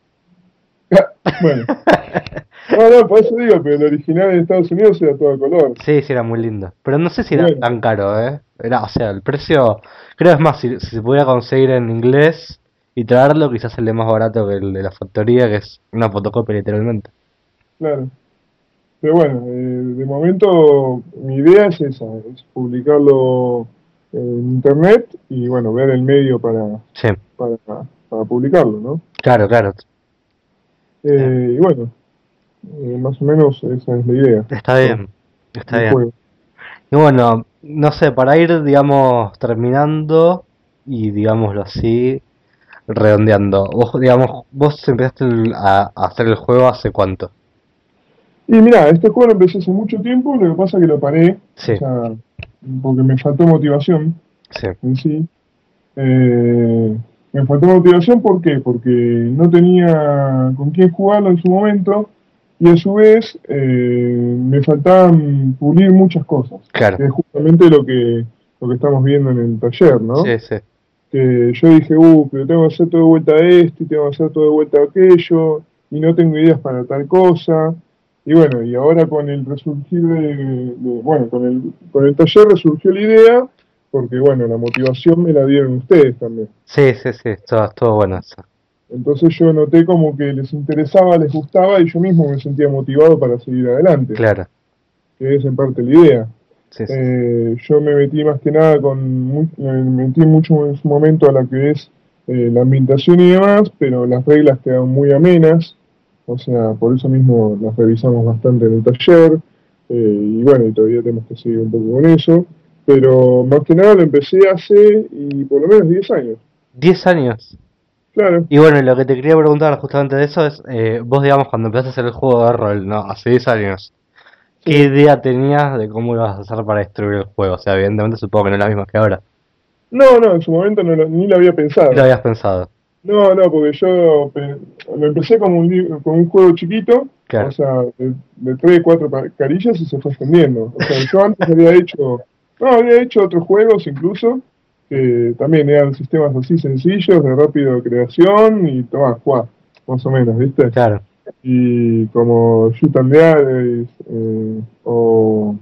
bueno, no, no, por eso digo, pero el original en Estados Unidos era todo a color. Sí, sí, era muy lindo. Pero no sé si Y era bueno, tan caro, ¿eh? Era, o sea, el precio, creo es más, si, si se pudiera conseguir en inglés y traerlo, quizás sale más barato que el de la factoría, que es una fotocopia literalmente. claro. Pero bueno, eh, de momento mi idea es esa, es publicarlo en internet y bueno, ver el medio para, Sí, para, para publicarlo, ¿no? claro, claro. Eh, Eh, y bueno, eh, más o menos esa es la idea está con bien, está el bien. juego. Y bueno, no sé, para ir, digamos, terminando y, digámoslo así, redondeando. Vos, digamos, vos empezaste el- a, a hacer el juego hace cuánto. Y mira, este juego lo empecé hace mucho tiempo, lo que pasa es que lo paré, o Sí, sea, porque me faltó motivación sí, en sí. Eh, Me faltó motivación, ¿por qué? Porque no tenía con quién jugarlo en su momento y a su vez eh, me faltaban pulir muchas cosas, claro. que es justamente lo que, lo que estamos viendo en el taller, ¿no? Sí, sí, Que yo dije, uh, pero tengo que hacer todo de vuelta esto y tengo que hacer todo de vuelta aquello y no tengo ideas para tal cosa. Y bueno, y ahora con el resurgir de, de- bueno, con el, con el taller resurgió la idea, porque bueno, la motivación me la dieron ustedes también. sí, sí, sí, todo, todo bueno eso. Entonces yo noté como que les interesaba, les gustaba y yo mismo me sentía motivado para seguir adelante, Claro, que es en parte la idea. sí, sí, sí. Eh, yo me metí más que nada con, mu- me metí mucho en su momento a la que es eh, la ambientación y demás, pero las reglas quedan muy amenas, o sea, por eso mismo las revisamos bastante en el taller, eh, y bueno, y todavía tenemos que seguir un poco con eso, pero más que nada lo empecé hace, y por lo menos diez años, Diez años. claro. Y bueno, lo que te quería preguntar justamente de eso es, eh, vos digamos cuando empezaste a hacer el juego de rol, ¿no? Hace diez años, ¿qué Sí. idea tenías de cómo lo ibas a hacer para destruir el juego? O sea, evidentemente supongo que no es la misma que ahora. No, no, en su momento no lo- ni lo había ¿Qué lo pensado. habías pensado? No, no, porque yo pe- lo empecé como un, li- como un juego chiquito, o Claro. sea, de, de tres, cuatro pa- carillas y se fue extendiendo. O sea, yo antes había hecho, no, había hecho otros juegos incluso, que también eran sistemas así sencillos, de rápido creación y tomá, juá, más o menos, ¿viste? Claro. Y como Shoot and Dare, eh, o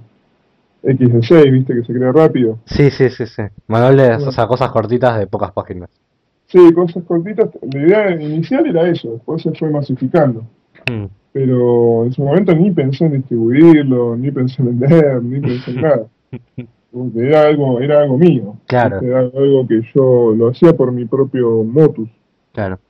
X D seis, ¿viste? Que se crea rápido. Sí, sí, sí, sí. Manuales, o Bueno, sea, cosas cortitas de pocas páginas. sí, cosas cortitas. La idea inicial era eso, después se fue masificando. Mm. Pero en su momento ni pensé en distribuirlo, ni pensé en vender, ni pensé en nada. Porque era algo, era algo mío, Claro, ¿viste? Era algo que yo lo hacía por mi propio motus. claro.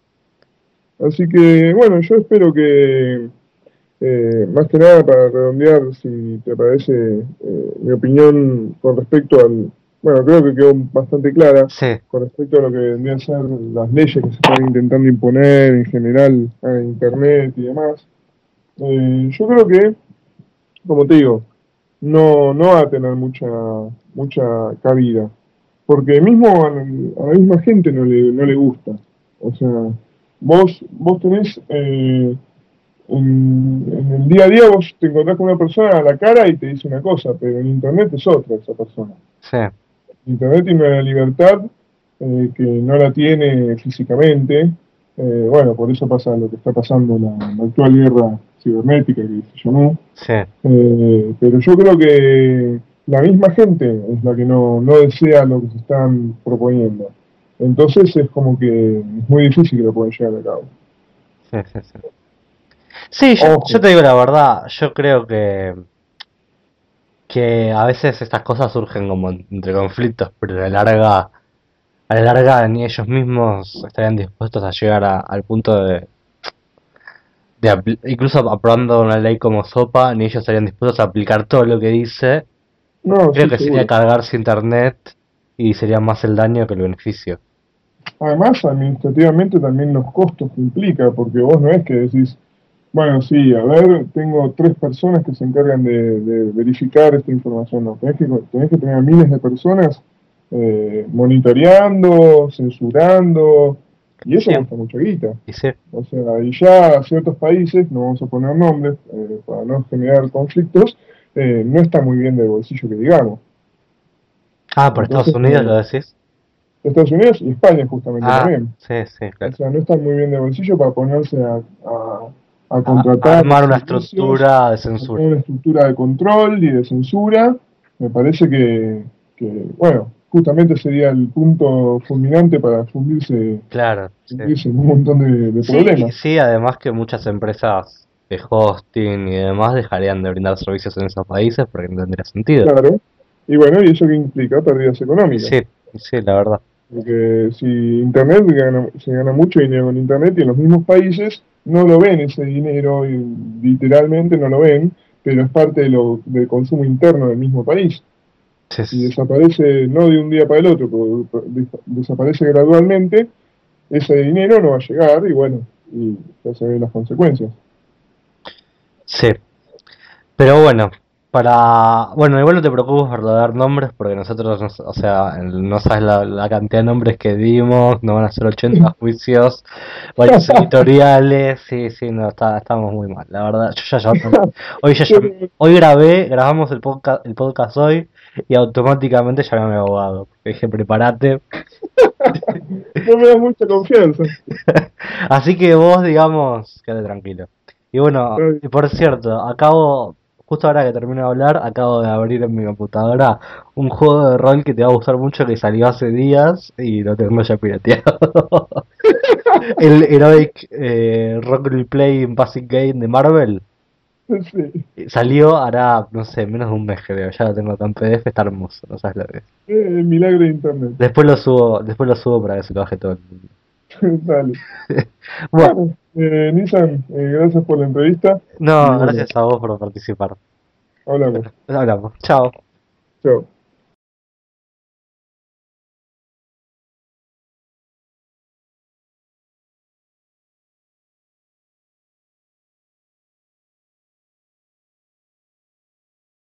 Así que, bueno, yo espero que, eh, más que nada para redondear, si te parece, eh, mi opinión con respecto al, bueno, creo que quedó bastante clara, Sí, con respecto a lo que vendrían a ser las leyes que se están intentando imponer en general a Internet y demás. Eh, yo creo que, como te digo, no, no va a tener mucha, mucha cabida, porque mismo a la, a la misma gente no le, no le gusta. O sea, vos, vos tenés, eh, en, en el día a día vos te encontrás con una persona a la cara y te dice una cosa, pero en internet es otra esa persona. sí, Internet tiene una libertad eh, que no la tiene físicamente. Eh, bueno, por eso pasa lo que está pasando, la, la actual guerra cibernética que se llamó. sí. Eh, pero yo creo que la misma gente es la que no, no desea lo que se están proponiendo. Entonces es como que es muy difícil que lo puedan llevar a cabo. Sí, sí, sí. Sí, yo, yo Ojo, te digo la verdad, yo creo que, que a veces estas cosas surgen como entre conflictos, pero a la larga, a la larga ni ellos mismos estarían dispuestos a llegar a- al punto de, de apl- incluso aprobando una ley como SOPA, ni ellos estarían dispuestos a aplicar todo lo que dice, porque no, creo sí, que sería seguro. cargarse internet y sería más el daño que el beneficio. Además, administrativamente también los costos que implica, porque vos no es que decís, Bueno, sí, a ver, tengo tres personas que se encargan de, de verificar esta información. ¿No? Tenés que, tenés que tener miles de personas eh, monitoreando, censurando, y eso Sí, cuesta mucha guita. y sí. O sea, y ya ciertos países, no vamos a poner nombres eh, para no generar conflictos, eh, no está muy bien del bolsillo que digamos. Ah, por Estados Entonces, Unidos lo eh, decís. Estados Unidos y España justamente Ah, también. sí, sí, O claro. sea, no están muy bien de bolsillo para ponerse a, a- a A- contratar armar una servicios, estructura de a censura. toda una estructura de control y de censura. Me parece que, que, bueno, justamente sería el punto fulminante para fundirse, Claro, sí. fundirse en un montón de, de Sí, problemas. sí, además que muchas empresas de hosting y demás dejarían de brindar servicios en esos países porque no tendría sentido. Claro. Y bueno, ¿y eso qué implica? Pérdidas Y económicas. sí, y sí, la verdad. Porque si Internet gana- se gana mucho dinero con Internet y en los mismos países no lo ven ese dinero, y literalmente no lo ven, pero es parte de lo, del consumo interno del mismo país. Sí, Si sí. desaparece no de un día para el otro, pero des- desaparece gradualmente, ese dinero no va a llegar y bueno, y ya se ven las consecuencias. Sí. Pero bueno, para... Bueno, igual no te preocupes por lo de dar nombres porque nosotros, nos- o sea, el- no sabes la, la cantidad de nombres que dimos, no van a ser ochenta juicios, varios editoriales, sí, sí, no, está, estamos muy mal, la verdad. Yo ya llamé, hoy ya llamé- Pero hoy grabé, grabamos el podcast, el podcast hoy y automáticamente llamé a mi abogado. Le dije, prepárate. no me da mucha confianza. Así que vos, digamos, quédate tranquilo. Y bueno, y por cierto, acabo, justo ahora que termino de hablar, acabo de abrir en mi computadora un juego de rol que te va a gustar mucho que salió hace días y lo tengo ya pirateado. El Heroic eh, Rock Playing Basic Game de Marvel. Sí, eh, Salió hará, no sé, menos de un mes creo. Ya lo tengo acá en P D F, está hermoso, no sabes lo que es. eh, el milagro de Internet. Después lo subo, después lo subo para que se lo baje todo el mundo. Dale. Bueno, Bueno, eh, Nissan, eh, gracias por la entrevista y no, bueno, gracias a vos por participar. hablamos. Hablamos. Chao. Chao.